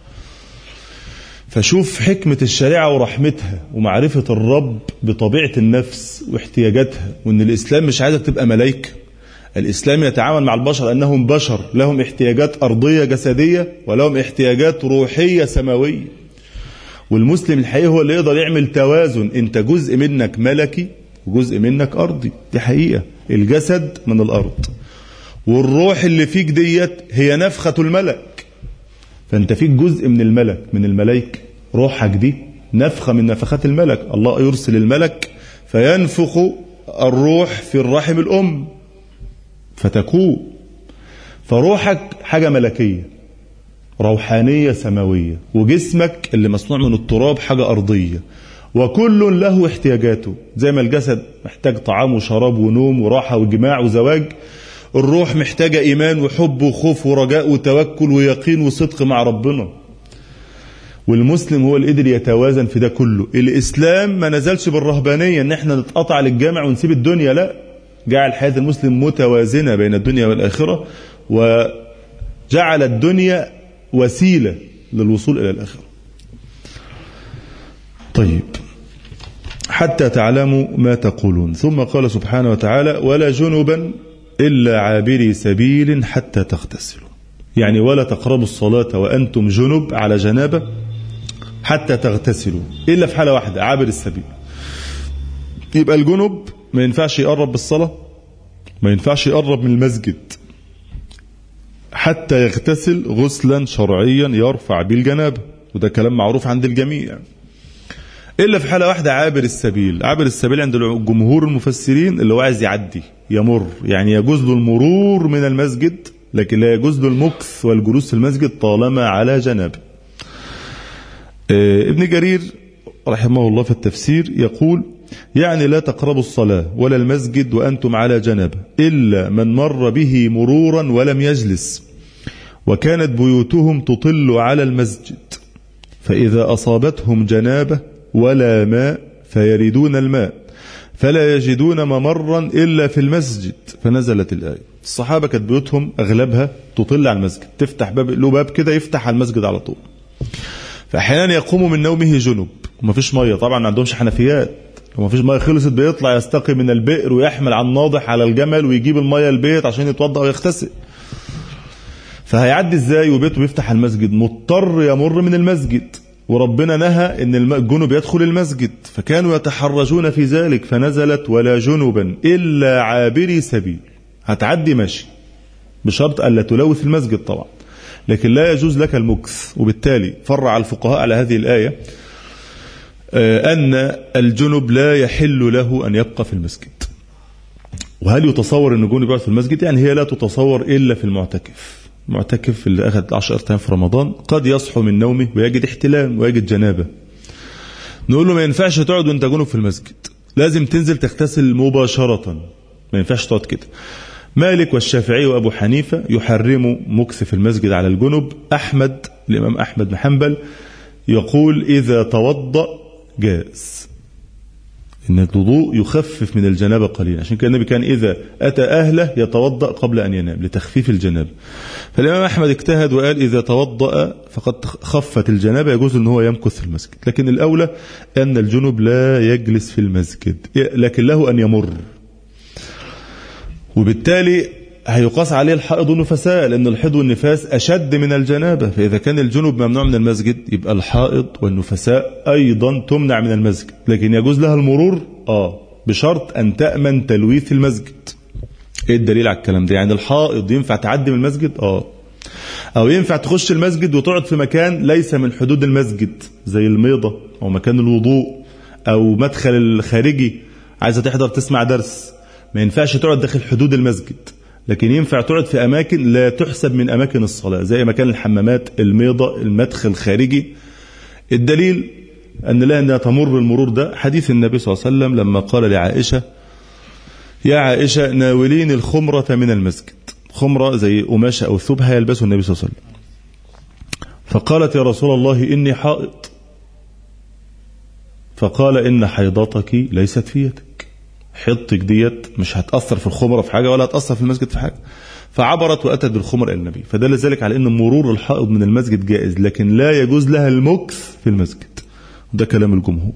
[SPEAKER 1] فشوف حكمة الشريعة ورحمتها ومعرفة الرب بطبيعة النفس واحتياجاتها، وأن الإسلام مش عايزك تبقى ملايكة. الإسلام يتعامل مع البشر أنهم بشر لهم احتياجات أرضية جسدية ولهم احتياجات روحية سماوية. والمسلم الحقيقي هو اللي يقدر يعمل توازن، أنت جزء منك ملكي وجزء منك أرضي، دي حقيقة. الجسد من الأرض والروح اللي فيك ديت هي نفخة الملك، فأنت فيك جزء من الملك من الملائكة، روحك دي نفخة من نفخات الملك. الله يرسل الملك فينفخ الروح في الرحم الأم فتكون، فروحك حاجة ملكية روحانية سماوية، وجسمك اللي مصنوع من التراب حاجة أرضية، وكل له احتياجاته. زي ما الجسد محتاج طعام وشراب ونوم وراحة وجماع وزواج، الروح محتاجة إيمان وحب وخوف ورجاء وتوكل ويقين وصدق مع ربنا. والمسلم هو اللي قدر يتوازن في ده كله. الإسلام ما نزلش بالرهبانية ان احنا نتقطع للجامع ونسيب الدنيا، لا، جعل حياة المسلم متوازنة بين الدنيا والآخرة، وجعل الدنيا وسيلة للوصول إلى الآخرة. طيب، حتى تعلموا ما تقولون. ثم قال سبحانه وتعالى: ولا جنبا إلا عابري سبيل حتى تغتسلوا. يعني ولا تقربوا الصلاة وأنتم جنب على جنابة حتى تغتسلوا، إلا في حالة واحدة، عابر السبيل. يبقى الجنب ما ينفعش يقرب بالصلاة، ما ينفعش يقرب من المسجد حتى يغتسل غسلا شرعيا يرفع به الجنابة، وده كلام معروف عند الجميع. إلا في حالة واحدة، عابر السبيل. عابر السبيل عند جمهور المفسرين اللي هو عايز يعدي يمر، يعني يجوز له المرور من المسجد، لكن لا يجوز له المكث والجلوس في المسجد طالما على جنابه. ابن جرير رحمه الله في التفسير يقول: يعني لا تقربوا الصلاة ولا المسجد وأنتم على جنابه إلا من مر به مرورا ولم يجلس، وكانت بيوتهم تطل على المسجد، فإذا أصابتهم جنابه ولا ماء فيردون الماء فلا يجدون ممرا إلا في المسجد، فنزلت الآية. الصحابة كانت بيوتهم أغلبها تطل على المسجد، تفتح باب له باب كده يفتح على المسجد على طول. فأحيانا يقوموا من نومه جنب وما فيش مية، طبعا ما عندهمش حنفيات، وما فيش مية خلصت بيطلع يستقي من البئر ويحمل عن ناضح على الجمل ويجيب المية البيت عشان يتوضأ ويغتسل. فهيعدي ازاي وبيته بيفتح المسجد؟ مضطر يمر من المسجد، وربنا نهى ان الجنب يدخل المسجد، فكانوا يتحرجون في ذلك، فنزلت: ولا جنبا إلا عابري سبيل. هتعدي ماشي بشرط ألا تلوث المسجد طبعا، لكن لا يجوز لك المكث. وبالتالي فرع الفقهاء على هذه الآية أن الجنب لا يحل له أن يبقى في المسجد. وهل يتصور أن الجنب يقعد في المسجد؟ يعني هي لا تتصور إلا في المعتكف. المعتكف اللي أخذ عشر أيام في رمضان قد يصحو من نومه ويجد احتلام ويجد جنابة، نقول له ما ينفعش تقعد وانت جنب في المسجد، لازم تنزل تغتسل مباشرة، ما ينفعش تقعد كده. مالك والشافعي وأبو حنيفة يحرموا مكث في المسجد على الجنب. أحمد، الإمام أحمد بن حنبل يقول: إذا توضأ جائز، إن الوضوء يخفف من الجنابة قليلا، عشان كده النبي كان إذا أتى أهله يتوضأ قبل أن ينام لتخفيف الجنابة. فالإمام أحمد اجتهد وقال: إذا توضأ فقد خفت الجنابة، يجوز أن هو يمكث في المسجد. لكن الأولى أن الجنب لا يجلس في المسجد، لكن له أن يمر، وبالتالي هيقاس عليه الحائض والنفساء، لأن الحيض والنفاس أشد من الجنابة. فإذا كان الجنب ممنوع من المسجد، يبقى الحائض والنفساء أيضا تمنع من المسجد، لكن يجوز لها المرور آه بشرط أن تأمن تلويث المسجد. إيه الدليل على الكلام ده؟ يعني الحائض ينفع تعدي من المسجد آه أو ينفع تخش المسجد وتقعد في مكان ليس من حدود المسجد، زي الميضة أو مكان الوضوء أو مدخل الخارجي، عايزة تحضر تسمع درس، ما ينفعش تقعد داخل حدود المسجد، لكن ينفع تقعد في أماكن لا تحسب من أماكن الصلاة، زي مكان الحمامات، الميضة، المدخل الخارجي. الدليل أن لا أنها تمر المرور ده حديث النبي صلى الله عليه وسلم لما قال لعائشة: يا عائشة ناولين الخمرة من المسجد. خمرة زي قماشة أو ثوب يلبسه النبي صلى الله عليه وسلم. فقالت: يا رسول الله إني حائض. فقال: إن حيضتك ليست في يدك، حيضتك ديت مش هتأثر في الخمرة في حاجة ولا هتأثر في المسجد في حاجة. فعبرت وأتت بالخمر إلى النبي، فدل ذلك على أن مرور الحائض من المسجد جائز، لكن لا يجوز لها المكث في المسجد، ده كلام الجمهور.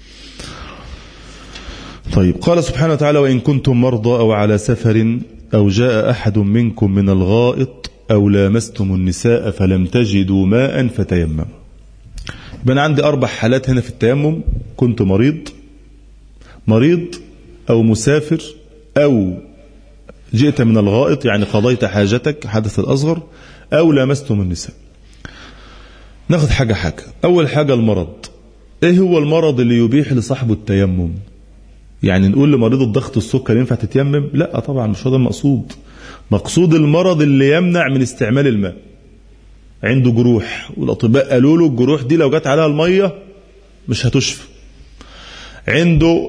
[SPEAKER 1] طيب، قال سبحانه وتعالى: وإن كنتم مرضى أو على سفر أو جاء أحد منكم من الغائط أو لامستم النساء فلم تجدوا ماء فتيمموا. يبقى أنا عندي أربع حالات هنا في التيمم: كنت مريض مريض أو مسافر أو جئت من الغائط، يعني قضيت حاجتك حدث الأصغر، أو لامستم النساء. ناخذ حاجة حاجة. أول حاجة المرض. إيه هو المرض اللي يبيح لصاحبه التيمم؟ يعني نقول لمريض الضغط السكر ينفع تتيمم؟ لا طبعا، مش هذا المقصود. مقصود المرض اللي يمنع من استعمال الماء. عنده جروح والأطباء قالوا له الجروح دي لو جت عليها المية مش هتشفى، عنده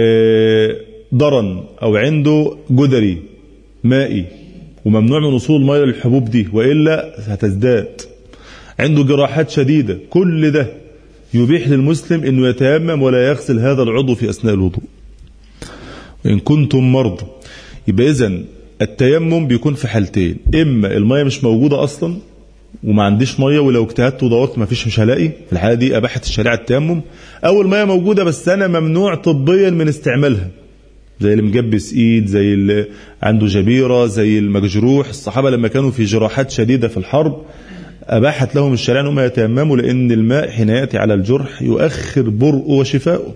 [SPEAKER 1] ضرن أو عنده جدري مائي وممنوع من وصول المياه للحبوب دي وإلا هتزداد، عنده جراحات شديدة، كل ده يبيح للمسلم أنه يتيمم ولا يغسل هذا العضو في أثناء الوضوء. وإن كنتم مرضى، يبقى إذن التيمم بيكون في حالتين، إما المياه مش موجودة أصلا وما عنديش مياه ولو اجتهدت ودورت ما فيش مش هلاقي، في الحالة دي أباحت الشريعة التيمم، أو المياه موجودة بس أنا ممنوع طبيا من استعمالها، زي اللي مجبس ايد، زي اللي عنده جبيرة، زي المجروح. الصحابة لما كانوا في جراحات شديدة في الحرب أباحت لهم الشريعة أنهم يتيمموا، لأن الماء حين يأتي على الجرح يؤخر برء وشفاؤه.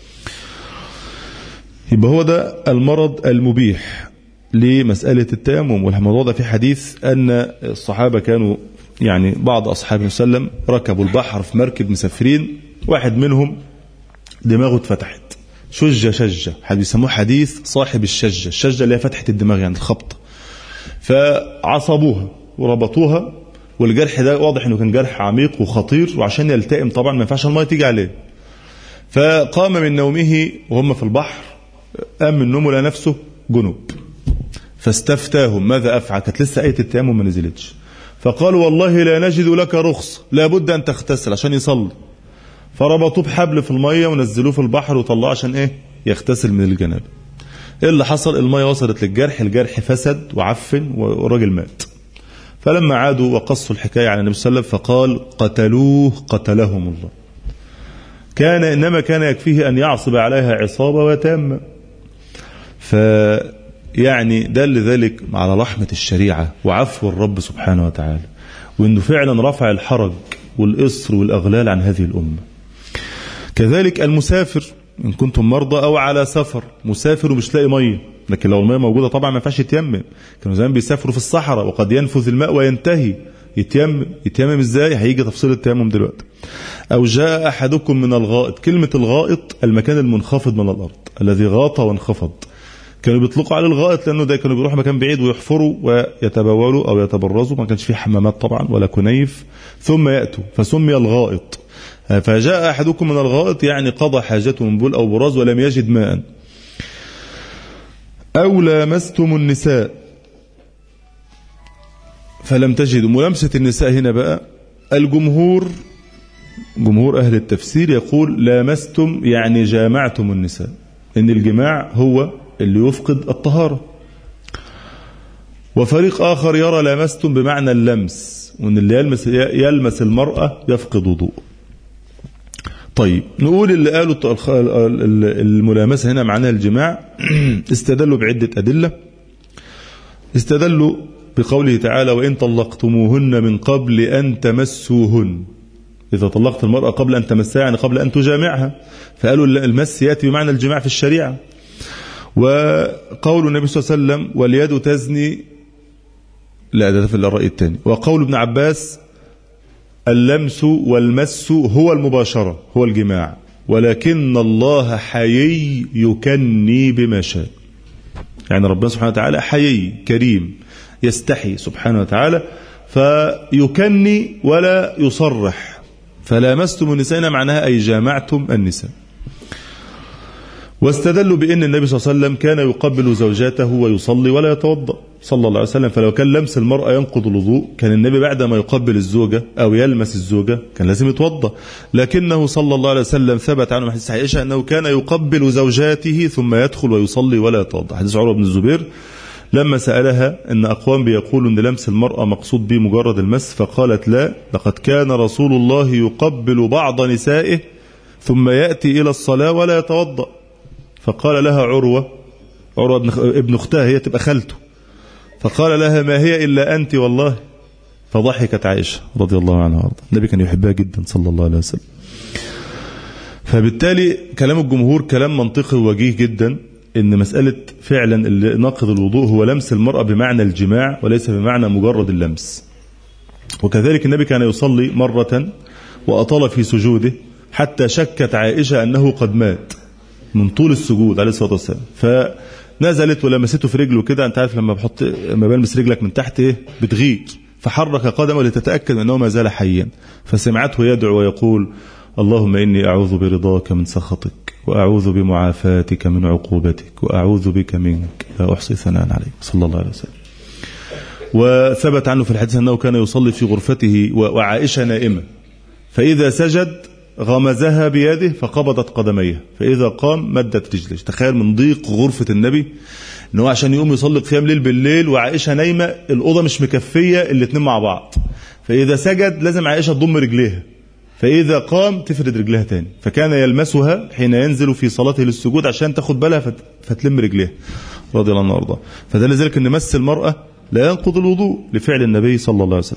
[SPEAKER 1] يبقى هو ده المرض المبيح لمسألة التيمم. والموضوع ده في حديث أن الصحابة كانوا يعني بعض أصحاب النبي صلى الله عليه وسلم ركبوا البحر في مركب مسافرين، واحد منهم دماغه اتفتحت، شجة شجة، بيسموه حديث صاحب الشجة، الشجة اللي هي فتحة الدماغ يعني الخبطة، فعصبوها وربطوها، والجرح ده واضح انه كان جرح عميق وخطير، وعشان يلتئم طبعا ما ينفعش الماء تيجي عليه. فقام من نومه وهم في البحر، قام من نومه لنفسه جنوب، فاستفتاهم ماذا أفعل، كانت لسه آية التيمم ما نزلتش، فقالوا والله لا نجد لك رخصة، لابد أن تغتسل عشان يصلي. فربطوه بحبل في المية ونزلوه في البحر وطلعوه عشان ايه يغتسل من الجنابة. ايه اللي حصل؟ المية وصلت للجرح، الجرح فسد وعفن والراجل مات. فلما عادوا وقصوا الحكاية على النبي صلى الله عليه وسلم فقال قتلوه قتلهم الله. كان إنما كان يكفيه أن يعصب عليها عصابة ويتيمم. فيعني دل ذلك على رحمة الشريعة وعفو الرب سبحانه وتعالى، وإنه فعلا رفع الحرج والإصر والأغلال عن هذه الأمة. كذلك المسافر، إن كنتم مرضى أو على سفر، مسافر ومش لاقي مية، لكن لو المية موجودة طبعا ما ينفعش يتيمم. كانوا زمان بيسافروا في الصحراء وقد ينفذ الماء وينتهي، يتيمم يتيمم ازاي؟ هيجي تفصيل التيمم دلوقتي. أو جاء أحدكم من الغائط، كلمة الغائط المكان المنخفض من الأرض الذي غاط وانخفض، كانوا بيطلقوا على الغائط لأنه ده كانوا بيروحوا مكان بعيد ويحفروا ويتبولوا أو يتبرزوا، ما كانش فيه حمامات طبعا ولا كنيف، ثم يأتوا فسمي الغائط. فجاء أحدكم من الغائط يعني قضى حاجته من بول أو براز ولم يجد ماء. أو لامستم النساء فلم تجدوا. ملامسة النساء هنا بقى الجمهور، جمهور أهل التفسير يقول لامستم يعني جامعتم النساء، إن الجماع هو اللي يفقد الطهارة. وفريق آخر يرى لامستم بمعنى اللمس، وإن اللي يلمس, يلمس المرأة يفقد وضوء. طيب نقول اللي قالوا الملامسة هنا معناها الجماع استدلوا بعدة أدلة. استدلوا بقوله تعالى وإن طلقتموهن من قبل أن تمسوهن، إذا طلقت المرأة قبل أن تمسها يعني قبل أن تجامعها، فقالوا المس يأتي بمعنى الجماع في الشريعة. وقول النبي صلى الله عليه وسلم واليد تزني، لا ده في الرأي الثاني. وقول ابن عباس اللمس والمس هو المباشرة هو الجماع، ولكن الله حيي يكني بما شاء، يعني ربنا سبحانه وتعالى حيي كريم يستحي سبحانه وتعالى فيكني ولا يصرح. فلامستم النساء معناها أي جامعتم النساء. واستدلوا بأن النبي صلى الله عليه وسلم كان يقبل زوجاته ويصلي ولا يتوضأ صلى الله عليه وسلم، فلو كان لمس المرأة ينقض الوضوء كان النبي بعد ما يقبل الزوجة أو يلمس الزوجة كان لازم يتوضأ. لكنه صلى الله عليه وسلم ثبت عنه حديث عائشة أنه كان يقبل زوجاته ثم يدخل ويصلي ولا يتوضأ. حديث عروة بن الزبير لما سألها أن أقوام بيقولوا أن لمس المرأة مقصود به مجرد المس، فقالت لا، لقد كان رسول الله يقبل بعض نسائه ثم يأتي إلى الصلاة ولا يتوضأ. فقال لها عروة، عروة ابن أختها هي تبقى خالته، فقال لها ما هي إلا أنت والله. فضحكت عائشة رضي الله عنها وارضاها، النبي كان يحبها جدا صلى الله عليه وسلم. فبالتالي كلام الجمهور كلام منطقي ووجيه جدا، إن مسألة فعلا اللي ناقض الوضوء هو لمس المرأة بمعنى الجماع وليس بمعنى مجرد اللمس. وكذلك النبي كان يصلي مرة وأطال في سجوده حتى شكت عائشة أنه قد مات من طول السجود عليه الصلاة والسلام، فنزلت ولمسته في رجله كده. أنت عارف لما بحط لما بلمس رجلك من تحت إيه بتغير، فحرك قدمه لتتأكد أنه ما زال حيا، فسمعته يدعو ويقول اللهم إني أعوذ برضاك من سخطك وأعوذ بمعافاتك من عقوبتك وأعوذ بك منك لا أحصي ثناء عليك صلى الله عليه وسلم. وثبت عنه في الحديث أنه كان يصلي في غرفته وعائشة نائمة، فإذا سجد غمزها بيده فقبضت قدميه، فإذا قام مدت رجله. تخيل من ضيق غرفة النبي أنه عشان يقوم يصلي قيام ليل بالليل وعائشة نايمة، الأوضة مش مكفية الاتنين مع بعض، فإذا سجد لازم عائشة تضم رجليها، فإذا قام تفرد رجلها تاني، فكان يلمسها حين ينزل في صلاته للسجود عشان تاخد بالها فتلم رجليها رضي الله عنه وارضاه. فده لذلك أن مس المرأة لا ينقض الوضوء لفعل النبي صلى الله عليه وسلم.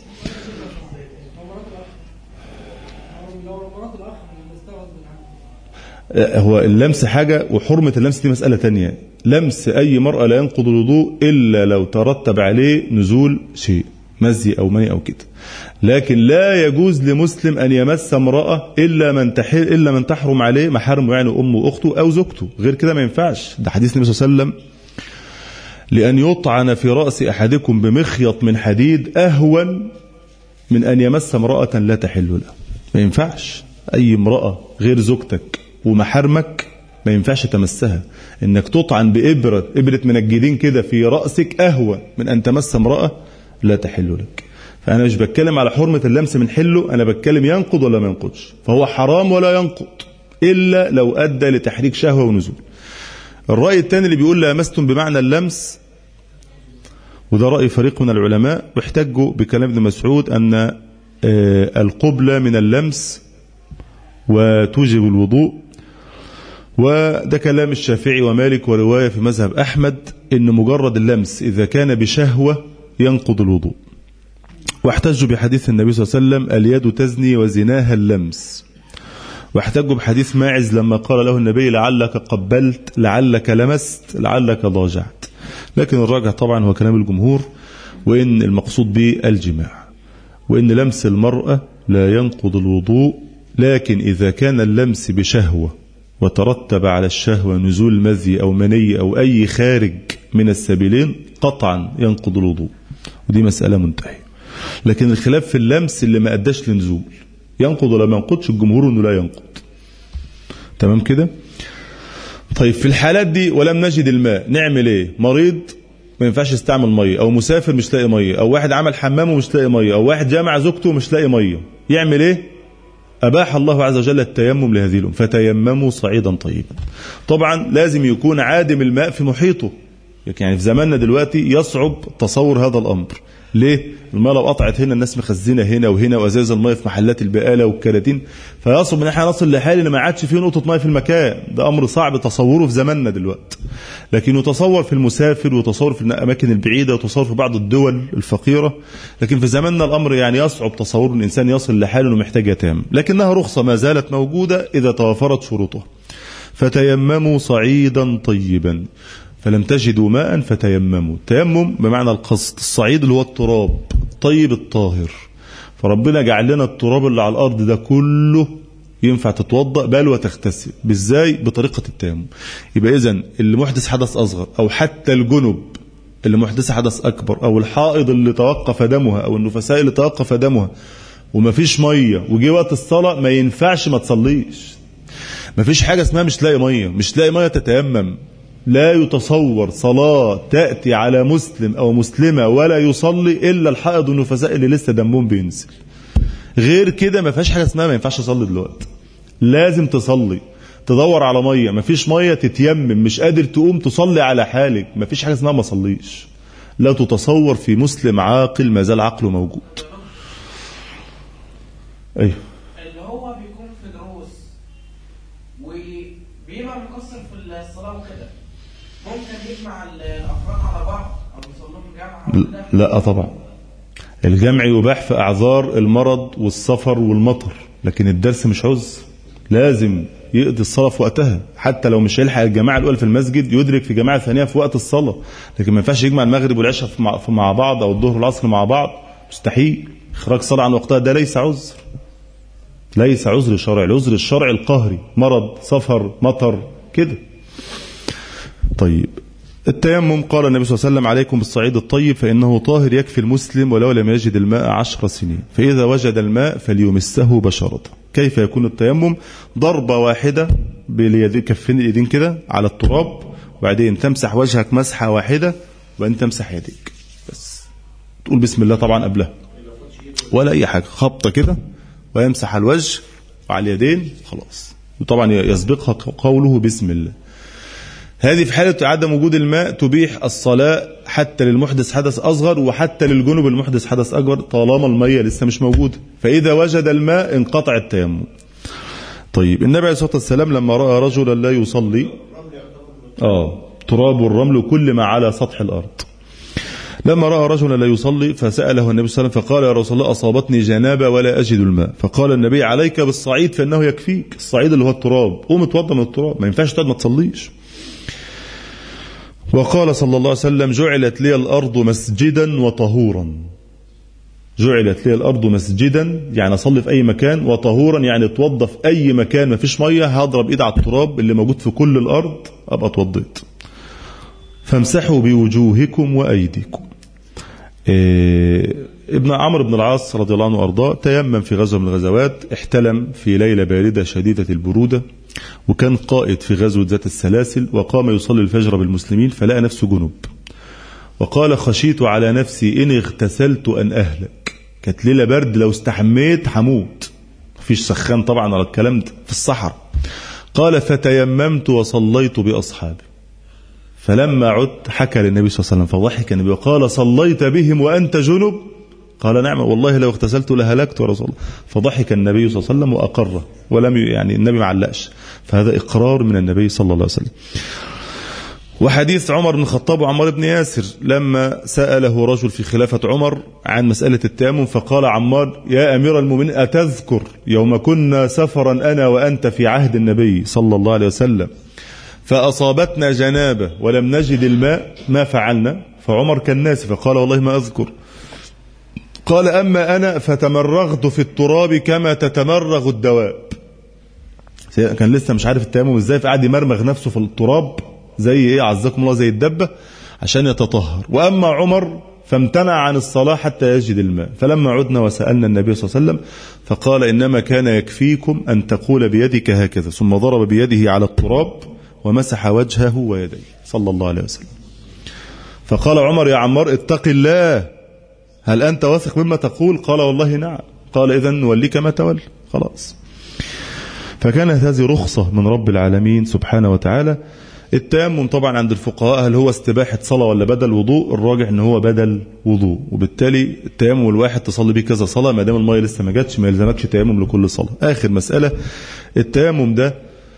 [SPEAKER 1] هو اللمس حاجة وحرمة اللمس دي مسألة تانية. لمس أي مرأة لا ينقض الوضوء إلا لو ترتب عليه نزول شيء مزي أو مني أو كده، لكن لا يجوز لمسلم أن يمس امرأة إلا من تحل إلا من تحرم عليه محارمه، يعني أمه وأخته أو زوجته، غير كده ما ينفعش. ده حديث النبي صلى الله عليه وسلم: لأن يطعن في رأس أحدكم بمخيط من حديد أهون من أن يمس امرأة لا تحل له. ما ينفعش أي امرأة غير زوجتك ومحارمك ما ينفعش تمسها. إنك تطعن بإبرة إبرة منجدين كده في رأسك أهون من أن تمس امرأة لا تحل لك. فأنا مش بتكلم على حرمة اللمس من حله، أنا بتكلم ينقض ولا ما ينقضش. فهو حرام ولا ينقض إلا لو أدى لتحريك شهوة ونزول. الرأي الثاني اللي بيقول لمستم بمعنى اللمس، وده رأي فريق من العلماء، واحتجوا بكلام ابن مسعود أن القبلة من اللمس وتوجب الوضوء، وده كلام الشافعي ومالك ورواية في مذهب أحمد إن مجرد اللمس إذا كان بشهوة ينقض الوضوء. واحتجوا بحديث النبي صلى الله عليه وسلم: اليد تزني وزناها اللمس. واحتجوا بحديث ماعز لما قال له النبي: لعلك قبلت لعلك لمست لعلك ضاجعت. لكن الراجح طبعا هو كلام الجمهور، وإن المقصود به الجماع، وإن لمس المرأة لا ينقض الوضوء، لكن إذا كان اللمس بشهوة وترتب على الشهوة نزول مذي أو مني أو أي خارج من السبيلين قطعا ينقض الوضوء، ودي مسألة منتهية. لكن الخلاف في اللمس اللي ما أداش لنزول ينقض ولا ما ينقضش، الجمهور إنه لا ينقض. تمام كده؟ طيب في الحالات دي ولم نجد الماء نعمل ايه؟ مريض ما ينفعش يستعمل ميه، او مسافر مش لاقي ميه، او واحد عمل حمام ومش لاقي ميه، او واحد جامع زوجته ومش لاقي ميه، يعمل ايه؟ أباح الله عز وجل التيمم لهذه الأمة، فتيمموا صعيدا طيبا. طبعا لازم يكون عادم الماء في محيطه، يعني في زماننا دلوقتي يصعب تصور هذا الأمر. ليه؟ الماء لو قطعت هنا الناس مخزنه هنا وهنا، وازاز الماء في محلات البقاله والكراتين، فيصعب ان احنا نصل لحال ان ما عادش فيه نقطه ماء في المكان. ده امر صعب تصوره في زماننا دلوقتي، لكن يتصور في المسافر ويتصور في الاماكن البعيده ويتصور في بعض الدول الفقيره. لكن في زماننا الامر يعني يصعب تصور ان الانسان يصل لحال انه محتاج يتيمم، لكنها رخصه ما زالت موجوده اذا توافرت شروطها. فتيمموا صعيدا طيبا، فلم تجدوا ماء فتيمموا. تيمم بمعنى القصد، الصعيد اللي هو التراب طيب الطاهر، فربنا جعل لنا التراب اللي على الأرض ده كله ينفع تتوضأ بل وتغتسل. بإزاي؟ بطريقة التيمم. يبقى إذن اللي محدث حدث أصغر، أو حتى الجنب اللي محدث حدث أكبر، أو الحائض اللي توقف دمها، أو النفساء اللي توقف دمها ومفيش مية وجي وقت الصلاة، ما ينفعش ما تصليش. مفيش حاجة اسمها مش لاقي مية، مش لاقي مية تتيمم. لا يتصور صلاة تأتي على مسلم أو مسلمة ولا يصلي إلا الحائض والنفساء اللي لسه دمهم بينزل. غير كده ما فيهاش حاجة اسمها ما ينفعش أصلي دلوقتي. لازم تصلي، تدور على مية، ما فيش مية تتيمم، مش قادر تقوم تصلي على حالك، ما فيش حاجة اسمها ما صليش. لا تتصور في مسلم عاقل ما زال عقله موجود. أيوه،
[SPEAKER 2] اللي هو بيكون في دروس وبيبقى مقصر في الصلاة وكده، ممكن يجمع الأفراد على بعض أو يصلون جمع؟
[SPEAKER 1] لا طبعا، الجمع يباح في أعذار المرض والسفر والمطر، لكن الدرس مش عذر. لازم يقضي الصلاة في وقتها، حتى لو مش هيلحق الجماعة الأولى في المسجد يدرك في جماعة ثانية في وقت الصلاة. لكن ما ينفعش يجمع المغرب والعشاء مع بعض أو الظهر والعصر مع بعض، مستحيل. إخراج صلاة عن وقتها ده ليس عذر، ليس عذر شرعي. العذر الشرعي القهري، مرض، سفر، مطر كده. طيب التيمم، قال النبي صلى الله عليه وسلم: عليكم بالصعيد الطيب فإنه طاهر يكفي المسلم ولو لم يجد الماء عشر سنين، فإذا وجد الماء فليمسه بشرته. كيف يكون التيمم؟ ضربة واحدة باليدين، كفين اليدين كده على التراب، وبعدين تمسح وجهك مسحة واحدة، وبعدين تمسح يديك بس، تقول بسم الله طبعا قبلها ولا أي حاجة، خبطة كده ويمسح الوجه وعلى اليدين خلاص، وطبعا يسبقها قوله بسم الله. هذه في حالة عدم وجود الماء تبيح الصلاة حتى للمحدث حدث أصغر وحتى للجنوب المحدث حدث أكبر طالما المية لسه مش موجودة، فإذا وجد الماء انقطع التيمم. طيب النبي عليه الصلاة والسلام لما رأى رجلا لا يصلي، آه تراب الرمل كل ما على سطح الأرض، لما رأى رجلا لا يصلي فسأله النبي صلى الله عليه وسلم فقال يا رسول الله أصابتني جنابة ولا أجد الماء، فقال النبي عليك بالصعيد فإنه يكفيك، الصعيد اللي هو التراب، قوم اتوضى من التراب، ما ينفعش تقعد ما تصليش. وقال صلى الله عليه وسلم جعلت لي الأرض مسجدا وطهورا، جعلت لي الأرض مسجدا يعني أصلي في أي مكان، وطهورا يعني اتوضى في أي مكان ما فيش مية هضرب إيد على التراب اللي موجود في كل الأرض أبقى اتوضيت. فامسحوا بوجوهكم وأيديكم. إيه ابن عمرو بن العاص رضي الله عنه وأرضاه تيمم في غزوة من الغزوات، احتلم في ليلة باردة شديدة البرودة، وكان قائد في غزوة ذات السلاسل، وقام يصلي الفجر بالمسلمين فلقى نفسه جنب، وقال خشيت على نفسي إن اغتسلت أن أهلك، كانت ليلة برد لو استحميت حموت، مفيش سخان طبعا على الكلام ده في الصحراء. قال فتيممت وصليت بأصحابي، فلما عدت حكى للنبي صلى الله عليه وسلم فضحك النبي وقال صليت بهم وأنت جنب؟ قال نعم والله لو اغتسلت لهلكت يا رسول الله. فضحك النبي صلى الله عليه وسلم وأقره، ولم يعني النبي ما علقش، فهذا إقرار من النبي صلى الله عليه وسلم. وحديث عمر بن الخطاب وعمار بن ياسر لما سأله رجل في خلافة عمر عن مسألة التيمم فقال عمار يا أمير المؤمنين أتذكر يوم كنا سفرا أنا وأنت في عهد النبي صلى الله عليه وسلم فأصابتنا جنابة ولم نجد الماء ما فعلنا؟ فعمر كان ناسي فقال والله ما أذكر. قال أما أنا فتمرغت في التراب كما تتمرغ الدواب، كان لسه مش عارف التيمم ازاي، فقعد يمرمغ نفسه في التراب زي ايه عزكم الله زي الدبة عشان يتطهر. وأما عمر فامتنع عن الصلاة حتى يجد الماء، فلما عدنا وسألنا النبي صلى الله عليه وسلم فقال إنما كان يكفيكم أن تقول بيدك هكذا، ثم ضرب بيده على التراب ومسح وجهه ويديه صلى الله عليه وسلم. فقال عمر يا عمار اتق الله، هل أنت واثق مما تقول؟ قال والله نعم. قال إذن نوليك ما تولي، خلاص. فكانت هذه رخصة من رب العالمين سبحانه وتعالى. التيمم طبعا عند الفقهاء هل هو استباحة صلاة ولا بدل وضوء؟ الراجح ان هو بدل وضوء، وبالتالي التيمم الواحد تصلي بيه كذا صلاة ما دام المية لسه ما جاتش، ما يلزمكش تيمم لكل صلاة. آخر مسألة التيمم ده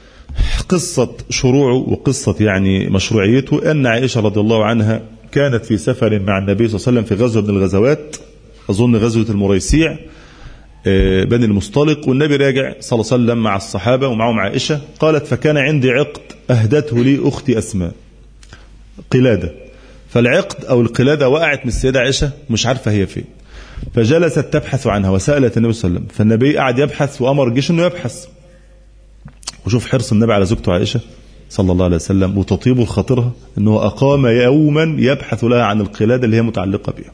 [SPEAKER 1] قصة شروعه وقصة يعني مشروعيته أن عائشة رضي الله عنها كانت في سفر مع النبي صلى الله عليه وسلم في غزوة من الغزوات، أظن غزوة المريسيع بني المصطلق، والنبي راجع صلى الله عليه وسلم مع الصحابة ومعهم عائشة. قالت فكان عندي عقد أهدته لي أختي أسماء، قلادة، فالعقد أو القلادة وقعت من السيدة عائشة مش عارفة هي فين، فجلست تبحث عنها وسألت النبي صلى الله عليه وسلم، فالنبي قعد يبحث وأمر الجيش أنه يبحث. وشوف حرص النبي على زوجته عائشة صلى الله عليه وسلم وتطيب خاطرها أنه أقام يوما يبحث لها عن القلادة اللي هي متعلقة بها.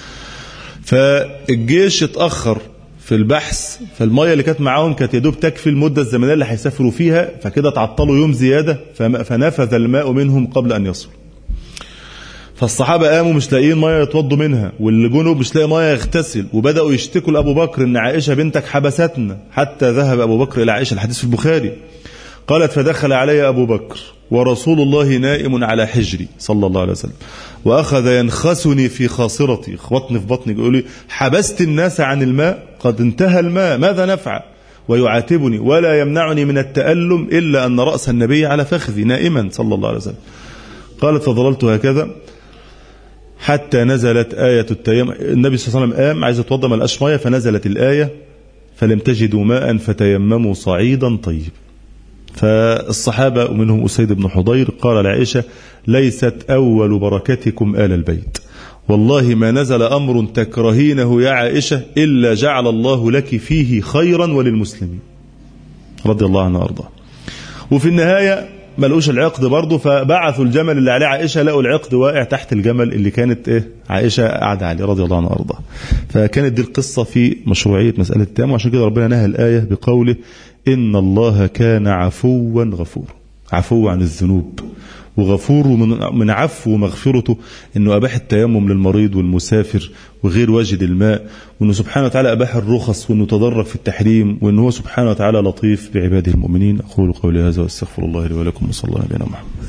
[SPEAKER 1] فالجيش اتأخر في البحث، فالمية اللي كانت معاهم كانت يدوب تكفي المدة الزمنية اللي هيسافروا فيها، فكده تعطلوا يوم زيادة فنفذ الماء منهم قبل أن يصلوا. فالصحابة قاموا مش لاقيين مية يتوضوا منها، واللي جنوب مش لاقي مية يغتسل، وبدأوا يشتكوا لأبو بكر إن عائشة بنتك حبستنا، حتى ذهب أبو بكر إلى عائشة، الحديث في البخاري. قالت فدخل علي أبو بكر ورسول الله نائم على حجري صلى الله عليه وسلم، وأخذ ينخسني في خاصرتي، خبطني في بطني، يقول لي حبست الناس عن الماء، قد انتهى الماء ماذا نفعل؟ ويعاتبني ولا يمنعني من التألم إلا أن رأس النبي على فخذي نائما صلى الله عليه وسلم. قالت فظللت هكذا حتى نزلت آية التيمم. النبي صلى الله عليه وسلم قام عايز يتوضا ما لقاش ميه، فنزلت الآية فلم تجدوا ماء فتيمموا صعيدا طيب. فالصحابة ومنهم أسيد بن حضير قال لعائشة ليست أول بركتكم آل البيت، والله ما نزل أمر تكرهينه يا عائشة إلا جعل الله لك فيه خيرا وللمسلمين رضي الله عنه وأرضاه. وفي النهاية ما لقوش العقد برضه، فبعثوا الجمل اللي عليه عائشة، لقوا العقد واقع تحت الجمل اللي كانت إيه عائشة قاعدة عليه رضي الله عنها وأرضاها. فكانت دي القصة في مشروعية مسألة التيمم، وعشان كده ربنا نهى الآية بقوله إن الله كان عفوا غفورا. عفو عن الذنوب وغفور من عفو ومغفرته انه اباح التيمم للمريض والمسافر وغير واجد الماء، وانه سبحانه وتعالى اباح الرخص، وانه تدرج في التحريم، وانه هو سبحانه وتعالى لطيف بعباده المؤمنين. اقول قولي هذا واستغفر الله لي ولكم وصلى الله على نبينا محمد.